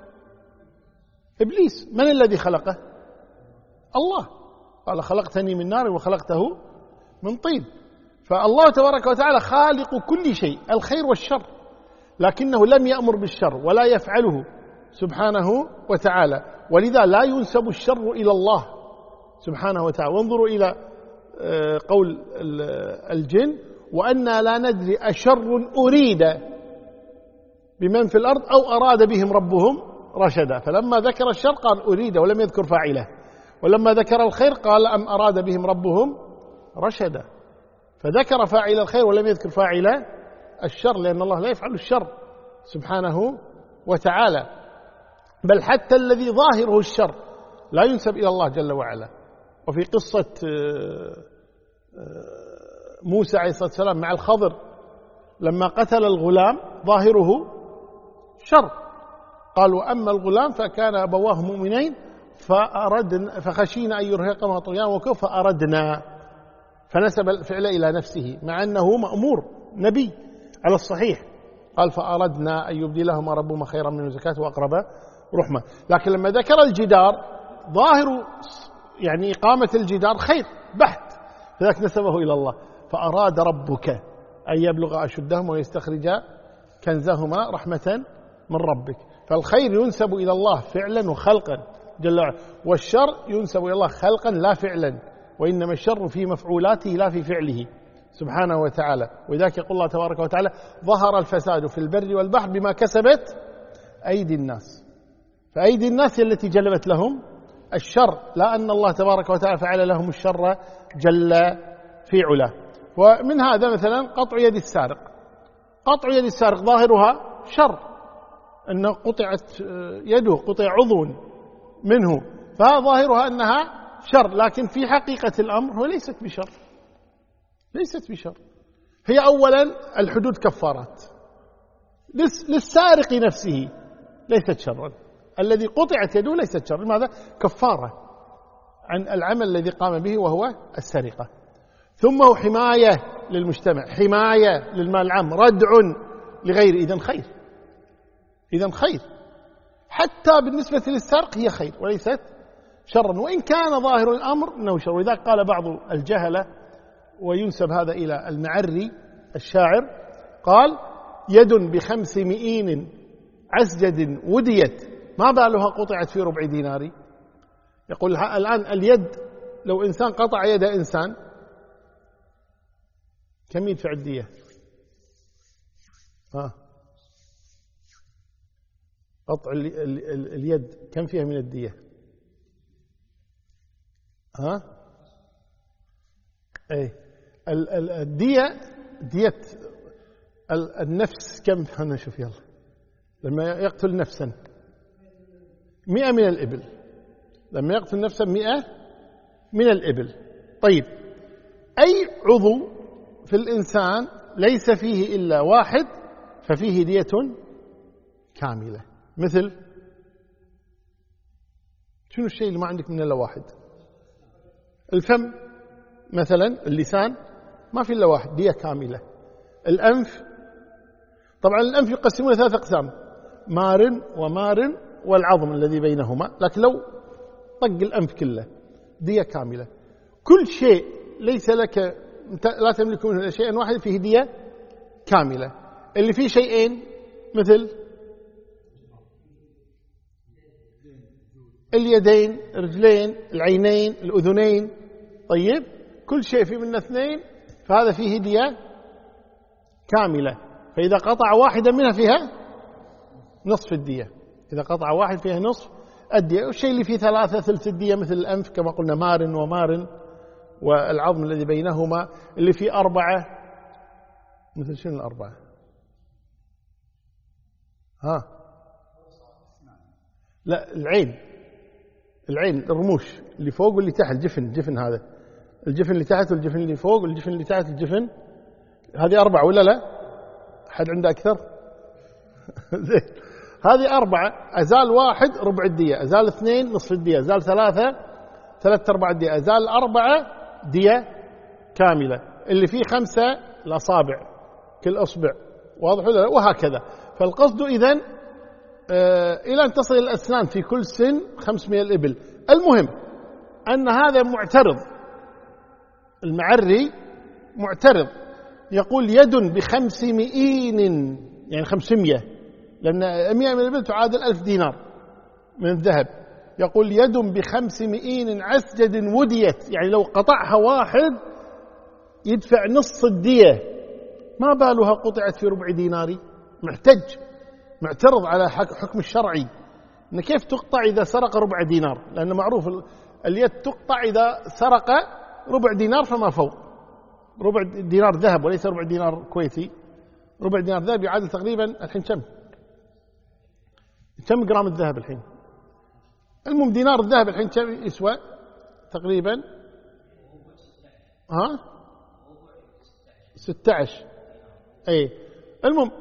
Speaker 1: إبليس. من الذي خلقه؟ الله، قال خلقتني من نار وخلقته من طين. فالله تبارك وتعالى خالق كل شيء، الخير والشر، لكنه لم يأمر بالشر ولا يفعله سبحانه وتعالى، ولذا لا ينسب الشر إلى الله سبحانه وتعالى. وانظروا إلى قول الجن وأنا لا ندري أشر أريد بمن في الأرض أو أراد بهم ربهم رشدا. فلما ذكر الشر قال أريد ولم يذكر فاعله، ولما ذكر الخير قال أم أراد بهم ربهم رشدا، فذكر فاعل الخير ولم يذكر فاعل الشر، لأن الله لا يفعل الشر سبحانه وتعالى. بل حتى الذي ظاهره الشر لا ينسب إلى الله جل وعلا. وفي قصة موسى عليه الصلاة والسلام مع الخضر لما قتل الغلام ظاهره شر، قالوا أما الغلام فكان أبواه مؤمنين فخشينا أن يرهقهما طغيانا وكفرا فأردنا، فنسب الفعل إلى نفسه مع أنه مأمور نبي على الصحيح، قال فأردنا أن يبدلهما ربهما خيرا منه زكاة وأقرب رحمة. لكن لما ذكر الجدار ظاهر يعني إقامة الجدار خير بحت، فذلك نسبه إلى الله. فأراد ربك أن يبلغ أشدهما ويستخرج كنزهما رحمة من ربك. فالخير ينسب إلى الله فعلا وخلقا جل وعلا، والشر ينسب إلى الله خلقا لا فعلا، وإنما الشر في مفعولاته لا في فعله سبحانه وتعالى. ولذلك يقول الله تبارك وتعالى ظهر الفساد في البر والبحر بما كسبت أيدي الناس. فأيدي الناس هي التي جلبت لهم الشر، لا أن الله تبارك وتعالى فعل لهم الشر جل في علاه. ومن هذا مثلا قطع يد السارق، قطع يد السارق ظاهرها شر، أنه قطعت يده، قطع عضو منه، فظاهرها أنها شر، لكن في حقيقة الأمر هو ليست بشر، ليست بشر. هي أولا الحدود كفارات للسارق نفسه ليست شرا، الذي قطعت يده ليست شر. لماذا؟ كفارة عن العمل الذي قام به وهو السرقة. ثم هو حماية للمجتمع، حماية للمال العام، ردع لغير، إذن خير، إذن خير. حتى بالنسبة للسرق هي خير وليست شرا، وإن كان ظاهر الأمر أنه شر. وإذا قال بعض الجهلة وينسب هذا إلى المعري الشاعر، قال يد ب5 مئين عسجد وديت ما بالها قطعت في ربع دينار. يقول الآن اليد لو إنسان قطع يد إنسان كم يدفع الدية؟ قطع اليد كم فيها من الدية؟ ايه الدية، دية النفس كم؟ خلنا نشوف يلا. لما يقتل نفسا 100 من الإبل، لما يقتل نفسا 100 من الإبل. طيب أي عضو في الإنسان ليس فيه إلا واحد ففيه دية كاملة. مثل شنو الشيء اللي ما عندك من إلا واحد؟ الفم مثلا، اللسان ما في إلا واحد، دية كاملة. الأنف، طبعا الأنف يقسمون 3 أقسام، مارن ومارن والعظم الذي بينهما، لكن لو طق الأنف كله دية كاملة. كل شيء ليس لك لا تملك منه شيئا واحد فيه دية كاملة. اللي فيه شيئين مثل اليدين، الرجلين، العينين، الأذنين، طيب كل شيء فيه من 2 فهذا فيه دية كاملة. فإذا قطع واحدة منها فيها نصف الدية، إذا قطع واحد فيها نصف الدية. والشيء اللي فيه 3 ثلث الدية مثل الأنف كما قلنا مارن ومارن والعظم الذي بينهما. اللي فيه 4 مثل شنو 4؟ لا، العين الرموش اللي فوق واللي تحت، الجفن هذا، الجفن اللي تحت والجفن اللي فوق والجفن اللي تحت الجفن، هذه 4 ولا لا؟ حد عنده أكثر؟ زين، هذه 4. أزال 1 ربع الدية، أزال 2 نصف الدية، أزال 3/4 الدية، أزال 4 دية كاملة. اللي فيه 5 الأصابع، كل أصبع، واضح ولا لا؟ وهكذا. فالقصد إذن إلى أن تصل الأسنان في كل سن 500 الإبل. المهم أن هذا معترض، المعري معترض، يقول يد ب500، يعني 500، لأن 100 من الإبل تعادل 1000 دينار من الذهب. يقول يد ب500 عسجد وديت، يعني لو قطعها واحد يدفع نص الدية، ما بالها قطعت في ربع دينار. معترض على حكم الشرعي، إن كيف تقطع إذا سرق ربع دينار، لأنه معروف اليد تقطع إذا سرق ربع دينار فما فوق، ربع دينار ذهب وليس ربع دينار كويتي. ربع دينار ذهب يعادل تقريبا الحين كم جرام الذهب الحين؟ المهم دينار الذهب الحين كم يسوى تقريبا؟ 16. أي المهم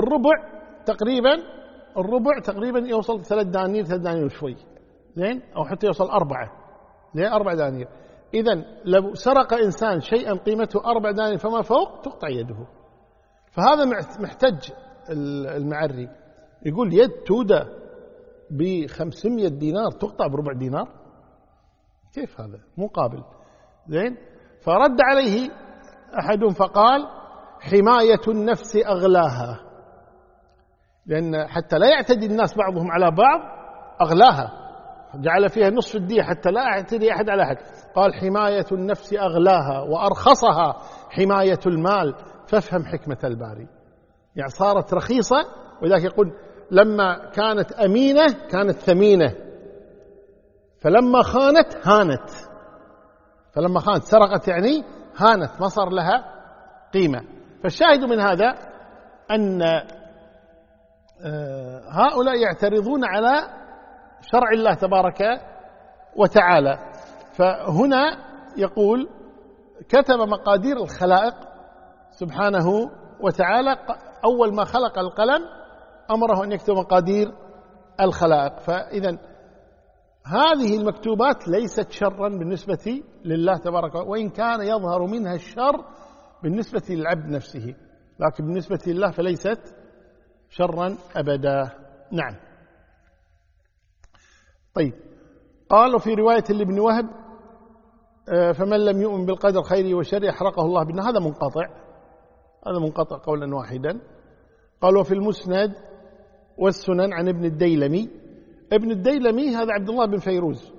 Speaker 1: الربع تقريبا يوصل 3 دنانير وشوي، زين، أو حتى يوصل 4 دنانير. إذن لو سرق إنسان شيئا قيمته 4 دنانير فما فوق تقطع يده. فهذا محتج المعري، يقول يد تودى ب500 دينار تقطع بربع دينار، كيف هذا؟ مو قابل. زين، فرد عليه أحدهم فقال حماية النفس أغلاها، لأن حتى لا يعتدي الناس بعضهم على بعض أغلاها، جعل فيها نصف الدية حتى لا يعتدي أحد على أحد. قال حماية النفس أغلاها وأرخصها حماية المال، فافهم حكمة الباري. يعني صارت رخيصة، ولذلك يقول لما كانت أمينة كانت ثمينة، فلما خانت هانت، فلما خانت سرقت يعني هانت، ما صار لها قيمة. فالشاهد من هذا أن هؤلاء يعترضون على شرع الله تبارك وتعالى. فهنا يقول كتب مقادير الخلائق سبحانه وتعالى، أول ما خلق القلم أمره أن يكتب مقادير الخلائق. فإذا هذه المكتوبات ليست شرا بالنسبة لله تبارك وتعالى، وإن كان يظهر منها الشر بالنسبة للعبد نفسه، لكن بالنسبة لله فليست شرا أبدا. نعم. طيب، قالوا في رواية لابن وهب فمن لم يؤمن بالقدر خيره وشره أحرقه الله بالنار. هذا منقطع قولا واحدا. قالوا في المسند والسنن عن ابن الديلمي هذا عبد الله بن فيروز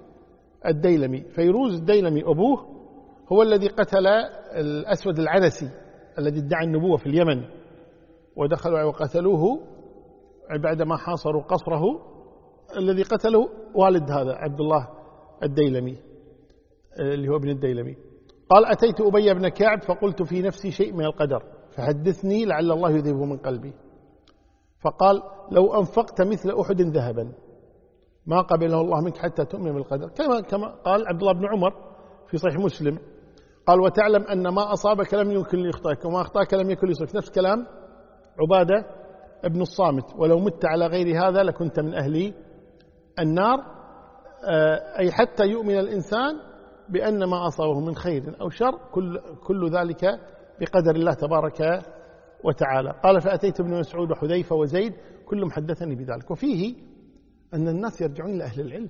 Speaker 1: الديلمي أبوه هو الذي قتل الأسود العنسي الذي ادعى النبوة في اليمن، ودخلوا وقتلوه بعدما حاصروا قصره. الذي قتله والد هذا عبد الله الديلمي اللي هو ابن الديلمي. قال أتيت أبي بن كعب فقلت في نفسي شيء من القدر فحدثني لعل الله يذهبه من قلبي. فقال لو أنفقت مثل أحد ذهبا ما قبله الله منك حتى تؤمن بالقدر، كما قال عبد الله بن عمر في صحيح مسلم، قال وتعلم أن ما أصابك لم يمكن ليخطئك وما أخطأك لم يكن ليصيبك. نفس كلام عبادة ابن الصامت، ولو مت على غير هذا لكنت من أهل النار. أي حتى يؤمن الإنسان بأن ما أصابه من خير أو شر كل ذلك بقدر الله تبارك وتعالى. قال فأتيت ابن مسعود وحذيفة وزيد كلهم حدثني بذلك. وفيه أن الناس يرجعون إلى أهل العلم،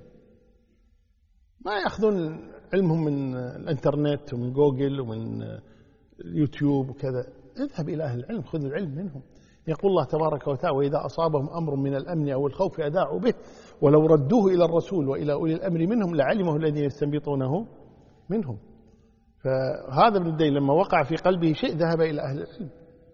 Speaker 1: ما يأخذون علمهم من الانترنت ومن جوجل ومن يوتيوب وكذا. اذهب إلى أهل العلم، خذ العلم منهم. يقول الله تبارك وتعالى وإذا أصابهم أمر من الأمن أو الخوف أذاعوا به ولو ردوه إلى الرسول وإلى أولي الأمر منهم لعلمه الذين يستنبطونه منهم. فهذا ابن الدين لما وقع في قلبه شيء ذهب إلى أهل العلم،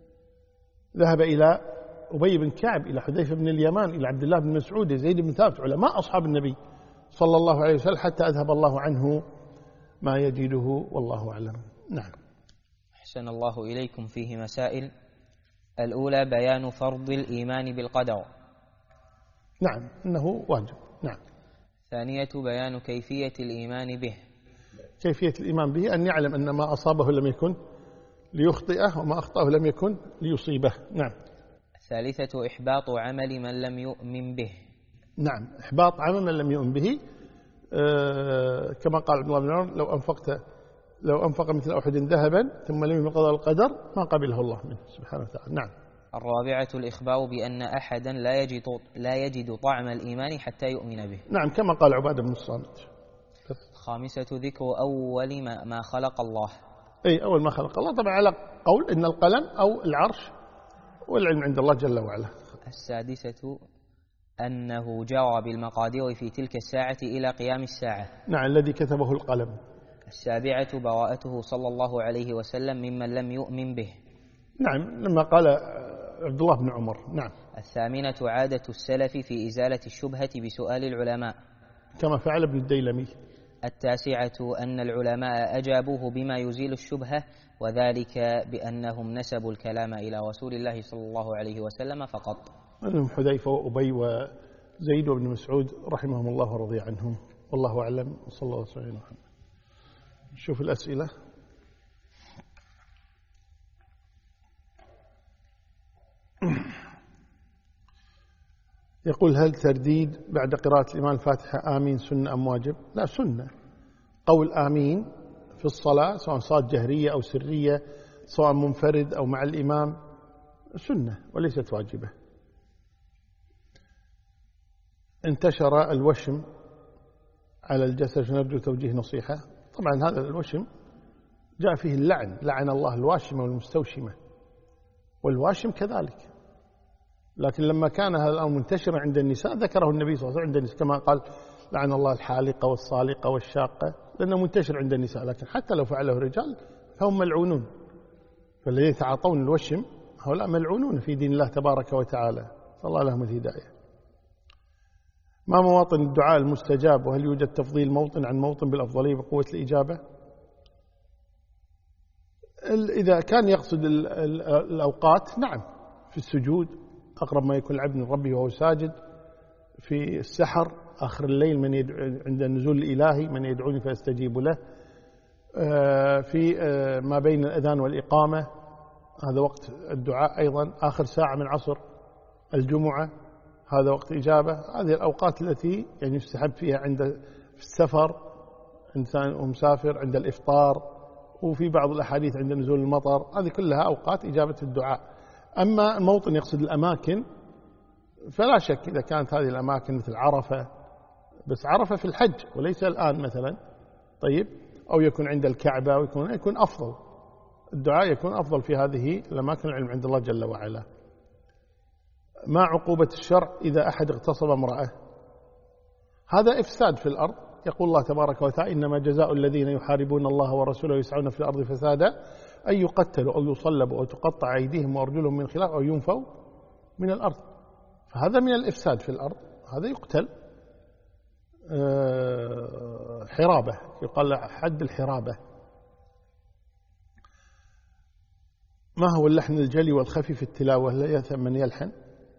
Speaker 1: ذهب إلى أبي بن كعب، إلى حذيفة بن اليمان، إلى عبد الله بن مسعود، زيد بن ثابت، علماء أصحاب النبي صلى الله عليه وسلم، حتى أذهب الله عنه ما يجده، والله أعلم. نعم.
Speaker 2: أحسن الله إليكم. فيه مسائل. الأولى بيان فرض الإيمان بالقدر.
Speaker 1: نعم، إنه واجب. نعم.
Speaker 2: ثانية بيان كيفية الإيمان به.
Speaker 1: كيفية الإيمان به أن يعلم أن ما أصابه لم يكن ليخطئه وما أخطأه لم يكن ليصيبه. نعم.
Speaker 2: ثالثة إحباط عمل من لم يؤمن به.
Speaker 1: نعم، إحباط عمل من لم يؤمن به، كما قال عبد الله بن عمر: لو أنفق مثل أحد ذهبا ثم لم يؤمن بالقضاء والقدر ما قبله الله منه سبحانه وتعالى. نعم.
Speaker 2: الرابعة الإخبار بأن أحدا لا يجد طعم الإيمان حتى يؤمن به.
Speaker 1: نعم، كما قال عبادة بن الصامت.
Speaker 2: خامسة ذكر أول ما خلق الله.
Speaker 1: أي أول ما خلق الله، طبعا على قول إن القلم أو العرش والعلم عند الله جل وعلا.
Speaker 2: السادسة أنه جرى بالمقادير في تلك الساعة إلى قيام الساعة.
Speaker 1: نعم، الذي كتبه القلم.
Speaker 2: السابعة براءته صلى الله عليه وسلم ممن لم يؤمن به.
Speaker 1: نعم، لما قال عبد الله بن عمر. نعم.
Speaker 2: الثامنة عادة السلف في إزالة الشبهة بسؤال العلماء
Speaker 1: كما فعل ابن الديلمي.
Speaker 2: التاسعة أن العلماء أجابوه بما يزيل الشبهة، وذلك بأنهم نسبوا الكلام إلى رسول الله صلى الله عليه وسلم فقط.
Speaker 1: منهم حذيفة وأبي وزيد وابن مسعود رحمهم الله ورضي عنهم، والله أعلم، وصلى الله عليه وسلم. شوف الأسئلة. يقول: هل ترديد بعد قراءة الإمام الفاتحة آمين سنة أم واجب؟ لا، سنة. قول آمين في الصلاة سواء صارت جهرية أو سرية، سواء منفرد أو مع الإمام، سنة وليست واجبة. انتشر الوشم على الجسد فنرجو توجيه نصيحة. طبعا هذا الوشم جاء فيه اللعن، لعن الله الواشمة والمستوشمة، والواشم كذلك. لكن لما كان هذا الأمر منتشرا عند النساء ذكره النبي صلى الله عليه وسلم عند النساء، كما قال: لعن الله الحالقة والصالقة والشاقة، لأنه منتشر عند النساء. لكن حتى لو فعله الرجال فهم ملعونون، فالذين يتعاطون الوشم هؤلاء ملعونون في دين الله تبارك وتعالى، صلى الله لهم الهداية. ما مواطن الدعاء المستجاب، وهل يوجد تفضيل موطن عن موطن بالأفضلية بقوة الإجابة؟ إذا كان يقصد الأوقات، نعم، في السجود أقرب ما يكون العبد من ربه وهو ساجد، في السحر آخر الليل من عند النزول الإلهي من يدعوني فأستجيب له، في ما بين الأذان والإقامة هذا وقت الدعاء، أيضا آخر ساعة من عصر الجمعة هذا وقت إجابة. هذه الأوقات التي يعني يستحب فيها عند السفر إنسان ومسافر، عند الإفطار، وفي بعض الأحاديث عند نزول المطر، هذه كلها أوقات إجابة الدعاء. أما الموطن يقصد الأماكن، فلا شك إذا كانت هذه الأماكن مثل عرفة، بس عرفة في الحج وليس الآن مثلا، طيب، أو يكون عند الكعبة، ويكون أفضل الدعاء، يكون أفضل في هذه الأماكن، العلم عند الله جل وعلا. ما عقوبة الشرع إذا أحد اغتصب امرأة؟ هذا إفساد في الأرض. يقول الله تبارك وتعالى: إنما جزاء الذين يحاربون الله ورسوله ويسعون في الأرض فسادا أن يقتلوا أو يصلبوا أو تقطع أيديهم وأرجلهم من خلاف أو ينفوا من الأرض. فهذا من الإفساد في الأرض، هذا يقتل. حرابة، يقال حد الحرابة. ما هو اللحن الجلي والخفي في التلاوة؟ لا يأثم من يلحن.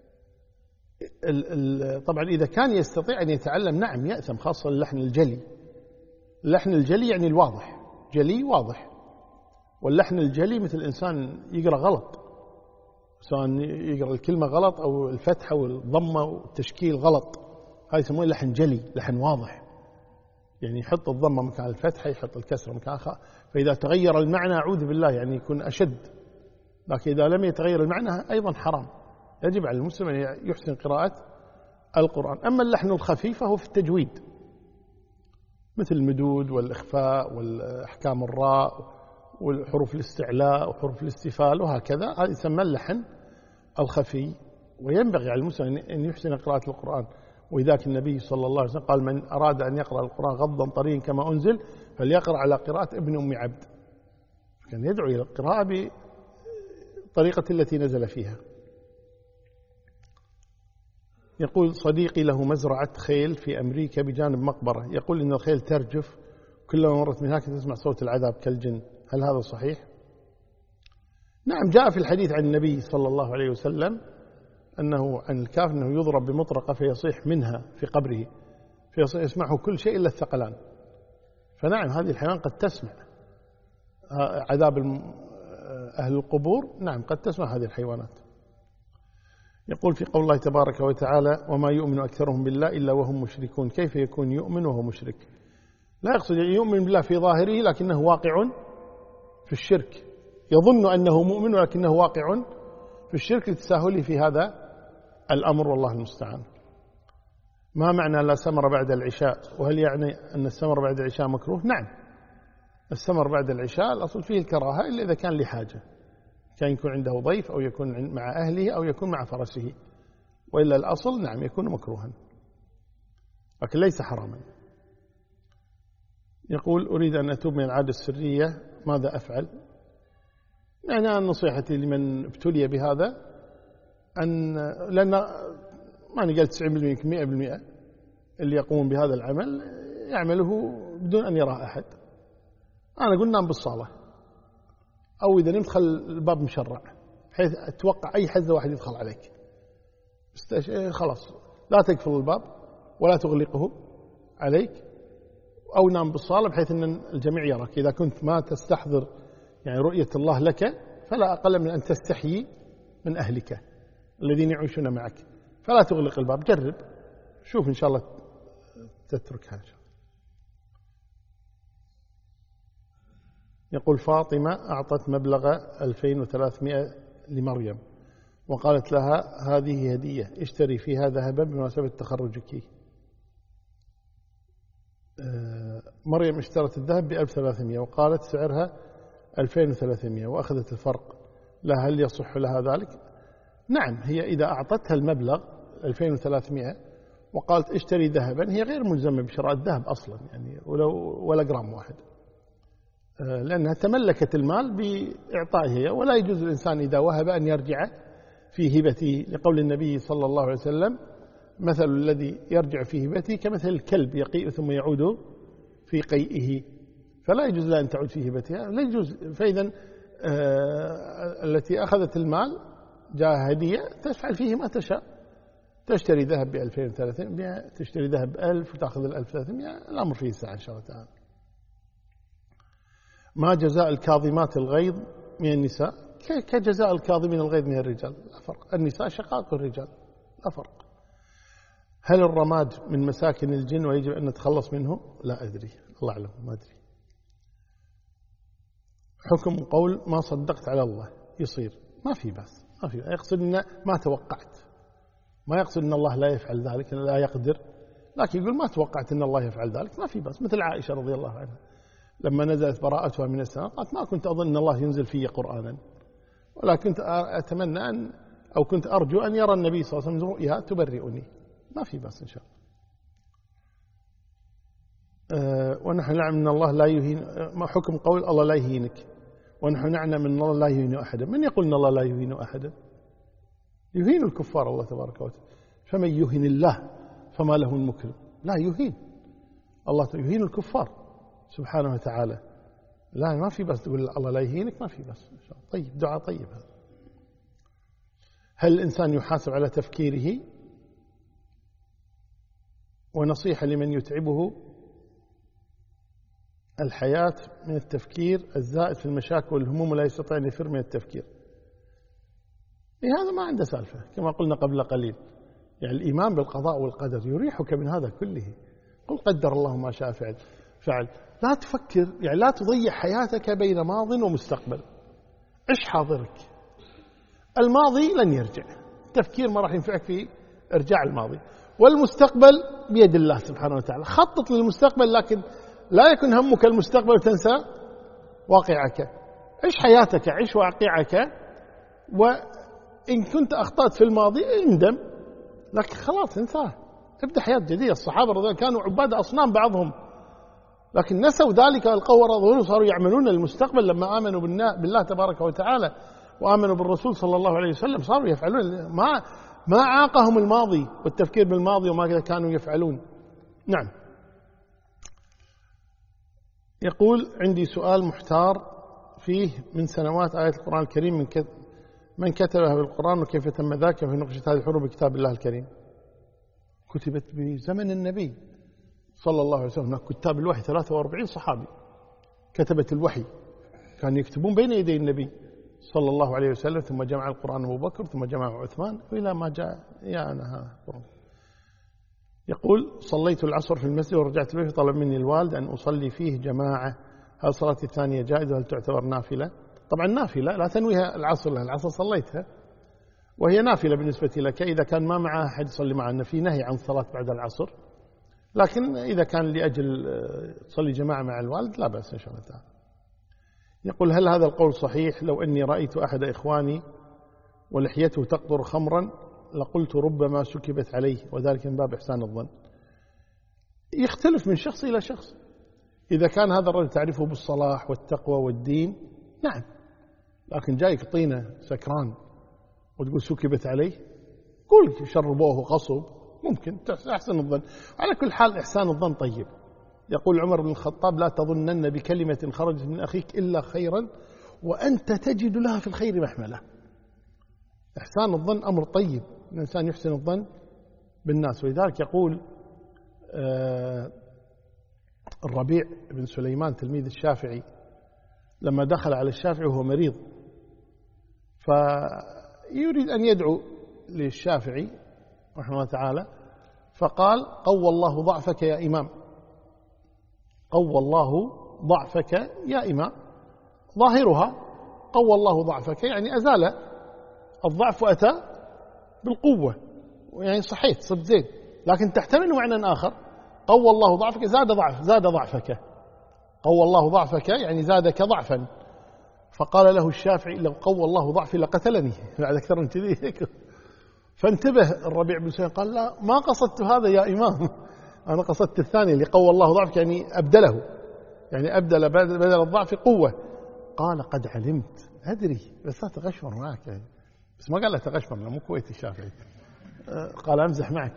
Speaker 1: طبعا إذا كان يستطيع أن يتعلم، نعم يأثم، خاصة اللحن الجلي. اللحن الجلي يعني الواضح، جلي واضح. واللحن الجلي مثل الإنسان يقرأ غلط، سواء يقرأ الكلمة غلط أو الفتحة والضمة والتشكيل غلط، هذا يسمونه لحن جلي، لحن واضح. يعني يحط الضمة مكان الفتحة، يحط الكسرة مكان آخر، فإذا تغير المعنى أعوذ بالله يعني يكون أشد. لكن إذا لم يتغير المعنى أيضا حرام. يجب على المسلم أن يحسن قراءة القرآن. أما اللحن الخفيف فهو في التجويد، مثل المدود والإخفاء والأحكام الراء والحروف الاستعلاء وحروف الاستفال وهكذا، هذا يسمى اللحن الخفي. وينبغي على المسلم أن يحسن قراءة القرآن. وإذاك النبي صلى الله عليه وسلم قال: من أراد أن يقرأ القرآن غضا طريا كما أنزل فليقرأ على قراءة ابن أم عبد. كان يدعو إلى القراءة بطريقة التي نزل فيها. يقول: صديقي له مزرعة خيل في أمريكا بجانب مقبرة، يقول إن الخيل ترجف كلما مرت من هناك تسمع صوت العذاب كالجن، هل هذا صحيح؟ نعم، جاء في الحديث عن النبي صلى الله عليه وسلم أنه عن الكافر أنه يضرب بمطرقة فيصيح منها في قبره فيسمعه كل شيء إلا الثقلان. فنعم هذه الحيوان قد تسمع عذاب أهل القبور، نعم قد تسمع هذه الحيوانات. يقول في قول الله تبارك وتعالى: وما يؤمن أكثرهم بالله إلا وهم مشركون. كيف يكون يؤمن وهو مشرك؟ لا يقصد يؤمن بالله في ظاهره لكنه واقع في الشرك، يظن أنه مؤمن ولكنه واقع في الشرك لتساهله في هذا الأمر، والله المستعان. ما معنى لا سمر بعد العشاء؟ وهل يعني أن السمر بعد العشاء مكروه؟ نعم، السمر بعد العشاء الأصل فيه الكراهة إلا إذا كان لحاجة، كان يكون عنده ضيف أو يكون مع أهله أو يكون مع فرسه، وإلا الأصل نعم يكون مكروها لكن ليس حراما. يقول: أريد أن أتوب من العادة السرية، ماذا أفعل؟ يعني أنا نصيحتي لمن ابتلي بهذا لأن ما نقل 90% يمكن 100% اللي يقومون بهذا العمل يعمله بدون أن يراه أحد. أنا أقول نام بالصالة، أو إذا نمت خل الباب مشرع بحيث أتوقع أي حزة واحد يدخل عليك، خلاص لا تقفل الباب ولا تغلقه عليك، أو نام بالصالة بحيث أن الجميع يراك. إذا كنت ما تستحضر يعني رؤية الله لك فلا أقل من أن تستحيي من أهلك الذين يعيشون معك، فلا تغلق الباب. جرب شوف إن شاء الله تتركها. يقول: فاطمة أعطت مبلغ 2300 لمريم وقالت لها هذه هدية اشتري فيها ذهبا بمناسبة تخرجك. مريم اشترت الذهب ب1300 وقالت سعرها 2300 وأخذت الفرق، لا هل يصح لها ذلك؟ نعم، هي إذا أعطتها المبلغ 2300 وقالت اشتري ذهبا هي غير ملزمة بشراء الذهب أصلا، يعني ولا جرام واحد، لأنها تملكت المال بإعطائها، ولا يجوز الإنسان إذا وهب أن يرجع في هبته، لقول النبي صلى الله عليه وسلم: مثل الذي يرجع في هبته كمثل الكلب يقيء ثم يعود في قيئه، فلا يجوز لها أن تعود في هبتها، لا يجوز. فإذا التي أخذت المال جاء هدية تفعل فيه ما تشاء، تشتري ذهب ب2300، تشتري ذهب ب1000 وتأخذ 1300، الأمر فيه ساعة إن شاء الله تعالى. ما جزاء الكاظمات الغيظ من النساء؟ كجزاء الكاظمين الغيظ من الرجال، لا فرق. النساء شقائق الرجال، لا فرق. هل الرماد من مساكن الجن ويجب أن نتخلص منه؟ لا أدري، الله أعلم، ما أدري. حكم قول ما صدقت على الله يصير، ما في بأس، ما في. يقصد أن ما توقعت، ما يقصد أن الله لا يفعل ذلك، لا يقدر، لكن يقول ما توقعت أن الله يفعل ذلك، ما في بأس. مثل عائشة رضي الله عنها لما نزلت براءتها من السماء قالت: ما كنت أظن أن الله ينزل في قرآنا، ولكن أتمنى أو كنت أرجو أن يرى النبي صلى الله عليه وسلم رؤيا تبرئني، ما في بأس إن شاء الله. ونحن نعلم أن الله لا يهين. ما حكم قول الله لا يهينك؟ ونحن نعلم أن الله لا يهين أحدا. من يقول أن الله لا يهين أحدا؟ يهين الكفار الله تبارك وتعالى. فمن يهين الله فما له من مكرم. لا يهين الله، يهين الكفار سبحانه وتعالى. لا، ما في بس تقول الله لا يهينك، ما في بس إن شاء الله. طيب، دعاء طيب هذا. هل الإنسان يحاسب على تفكيره؟ ونصيحة لمن يتعبه الحياة من التفكير الزائد في المشاكل والهموم ولا يستطيع أن يفر من التفكير. هذا ما عنده سالفة، كما قلنا قبل قليل، يعني الإيمان بالقضاء والقدر يريحك من هذا كله. قل قدر الله ما شاء فعل. لا تفكر، يعني لا تضيع حياتك بين ماض ومستقبل. عش حاضرك، الماضي لن يرجع، التفكير ما راح ينفعك في إرجاع الماضي، والمستقبل بيد الله سبحانه وتعالى. خطط للمستقبل، لكن لا يكن همك المستقبل وتنسى واقعك. عش حياتك، عش واقعك، وإن كنت أخطأت في الماضي اندم، لكن خلاص انساه، ابدأ حياة جديدة. الصحابة رضي الله عنهم كانوا عباد أصنام بعضهم، لكن نسوا ذلك والقوا وراء وصاروا يعملون المستقبل لما آمنوا بالله تبارك وتعالى وآمنوا بالرسول صلى الله عليه وسلم، صاروا يفعلون ما عاقهم الماضي والتفكير بالماضي وما كانوا يفعلون. نعم. يقول: عندي سؤال محتار فيه من سنوات آية القرآن الكريم من كتبها بالقرآن وكيف تم ذاك في نقشة هذه الحروف بكتاب الله الكريم؟ كتبت بزمن النبي صلى الله عليه وسلم. هناك كتاب الوحي 43 صحابي كتبة الوحي كانوا يكتبون بين يدي النبي صلى الله عليه وسلم، ثم جمع القرآن أبو بكر، ثم جمع عثمان، وإلى ما جاء أنا يقول: صليت العصر في المسجد ورجعت به، طلب مني الوالد أن أصلي فيه جماعة، هل صلاة الثانية جائزة وهل تعتبر نافلة؟ طبعا نافلة، لا تنويها العصر، لها العصر صليتها وهي نافلة بالنسبة لك إذا كان ما معه أحد يصلي معنا، في نهي عن الصلاة بعد العصر، لكن إذا كان لأجل تصلي جماعة مع الوالد لا بأس إن شاء الله تعالى. يقول: هل هذا القول صحيح؟ لو أني رأيت أحد إخواني ولحيته تقطر خمرا لقلت ربما سكبت عليه، وذلك من باب إحسان الظن. يختلف من شخص إلى شخص. إذا كان هذا الرجل تعرفه بالصلاح والتقوى والدين نعم، لكن جايك طينة سكران وتقول سكبت عليه، قول شربوه غصب، ممكن أحسن الظن. على كل حال إحسان الظن طيب. يقول عمر بن الخطاب: لا تظنن بكلمة خرجت من أخيك إلا خيرا وأنت تجد لها في الخير محملة. إحسان الظن أمر طيب، الإنسان يحسن الظن بالناس. ولذلك يقول الربيع بن سليمان تلميذ الشافعي لما دخل على الشافعي وهو مريض، فيريد أن يدعو للشافعي رحمه الله تعالى، فقال: قوى الله ضعفك يا إمام، قوى الله ضعفك يا إمام. ظاهرها قوى الله ضعفك يعني أزال الضعف وأتى بالقوة، يعني صحيح صرت زين، لكن تحتمل معنى آخر: قوى الله ضعفك زاد ضعفك، قوى الله ضعفك يعني زادك ضعفا. فقال له الشافعي: لو قوى الله ضعفي لقتلني بعد أكثر من كذي. فانتبه الربيع بن سليمان قال: لا ما قصدت هذا يا إمام، أنا قصدت الثاني اللي قوى الله ضعفك يعني أبدله، يعني أبدل بدل الضعف قوة. قال: قد علمت، أدري بس لا تغشمر معك يعني. بس ما قال له تغشمر، مو كويتي الشافعي، قال أمزح معك.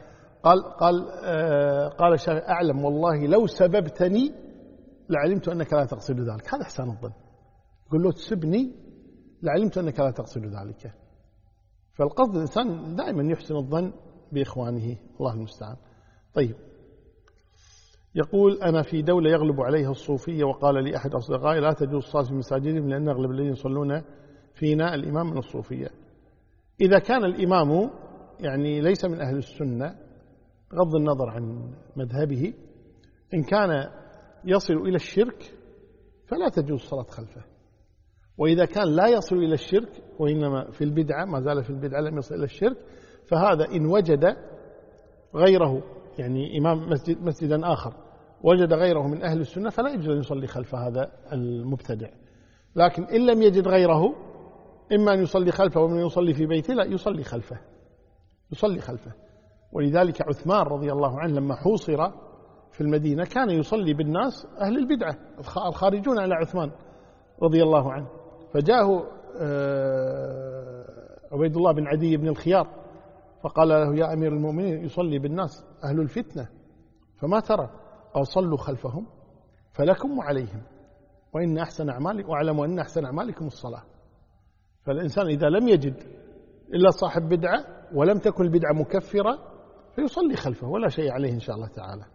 Speaker 1: قال الشافعي: أعلم والله لو سببتني لعلمت أنك لا تقصد ذلك. هذا إحسان الظن، يقول له تسبني لعلمت أنك لا تقصد ذلك. فالقصد الإنسان دائما يحسن الظن بإخوانه، الله المستعان. طيب، يقول: أنا في دولة يغلب عليها الصوفية، وقال لي أحد أصدقائي لا تجوز الصلاة في مساجدهم لأن أغلب الذين يصلون فينا الإمام من الصوفية. إذا كان الإمام يعني ليس من أهل السنة بغض النظر عن مذهبه، إن كان يصل إلى الشرك فلا تجوز الصلاة خلفه، وإذا كان لا يصل إلى الشرك وإنما في البدعة، ما زال في البدعة لم يصل إلى الشرك، فهذا إن وجد غيره يعني إمام مسجدا آخر وجد غيره من أهل السنة فلا يجوز أن يصلي خلف هذا المبتدع. لكن إن لم يجد غيره، إما أن يصلي خلفه ومن يصلي في بيته، لا يصلي خلفه. ولذلك عثمان رضي الله عنه لما حوصر في المدينة كان يصلي بالناس أهل البدعة الخارجون على عثمان رضي الله عنه، فجاءه عبيد الله بن عدي بن الخيار فقال له: يا أمير المؤمنين يصلي بالناس أهل الفتنة فما ترى؟ قال: صلوا خلفهم فلكم وعليهم، وإن أحسن أعمالكم واعلموا أن أحسن أعمالكم الصلاة. فالإنسان إذا لم يجد إلا صاحب بدعة ولم تكن البدعة مكفرة فيصلي خلفه ولا شيء عليه إن شاء الله تعالى.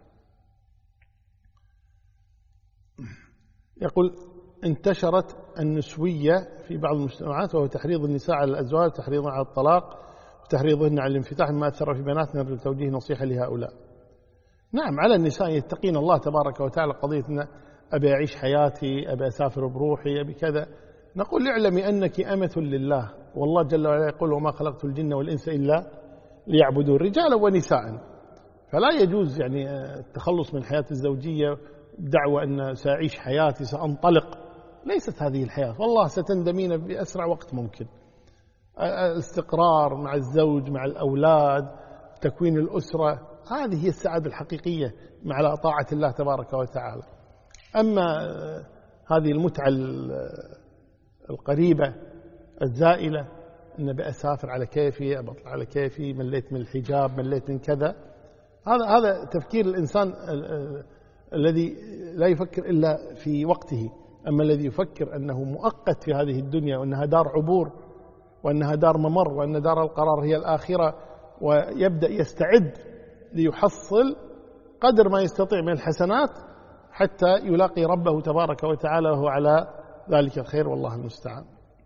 Speaker 1: يقول: انتشرت النسوية في بعض المجتمعات، وهو تحريض النساء على الأزواج، تحريضا على الطلاق، وتحريضهن على الانفتاح، مما أثر في بناتنا. نرجو توجيه نصيحة لهؤلاء. نعم، على النساء يتقين الله تبارك وتعالى. قضية أن أبي أعيش حياتي، أبي أسافر بروحي، أبي كذا، نقول: اعلمي أنك أمة لله، والله جل وعلا يقول: وما خلقت الجن والإنس إلا ليعبدون، رجالا ونساء. فلا يجوز يعني التخلص من الحياة الزوجية بدعوى أن سأعيش حياتي، سأنطلق. ليست هذه الحياة، والله ستندمين بأسرع وقت ممكن. الاستقرار مع الزوج، مع الأولاد، تكوين الأسرة، هذه هي السعادة الحقيقية مع طاعة الله تبارك وتعالى. أما هذه المتعة القريبة الزائلة، أن بأسافر على كيفي، أبطل على كيفي، مليت من الحجاب، مليت من كذا، هذا تفكير الإنسان الذي لا يفكر إلا في وقته. أما الذي يفكر أنه مؤقت في هذه الدنيا، وأنها دار عبور، وأنها دار ممر، وأن دار القرار هي الآخرة، ويبدأ يستعد ليحصل قدر ما يستطيع من الحسنات حتى يلاقي ربه تبارك وتعالى وهو على ذلك الخير، والله المستعان.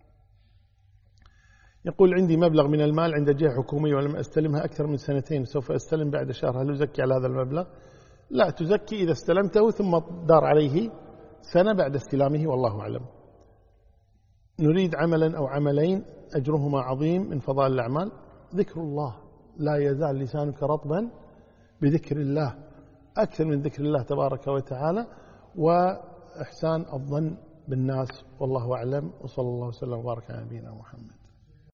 Speaker 1: يقول عندي مبلغ من المال عند جهة حكومية ولم أستلمها أكثر من 2 سوف أستلم بعد شهر، هل أزكي على هذا المبلغ؟ لا تزكي إذا استلمته ثم دار عليه سنة بعد استلامه، والله أعلم. نريد عملا أو عملين أجرهما عظيم من فضائل الأعمال. ذكر الله، لا يزال لسانك رطبا بذكر الله، أكثر من ذكر الله تبارك وتعالى، وإحسان الظن بالناس، والله أعلم. وصلى الله وسلم وبارك على نبينا محمد.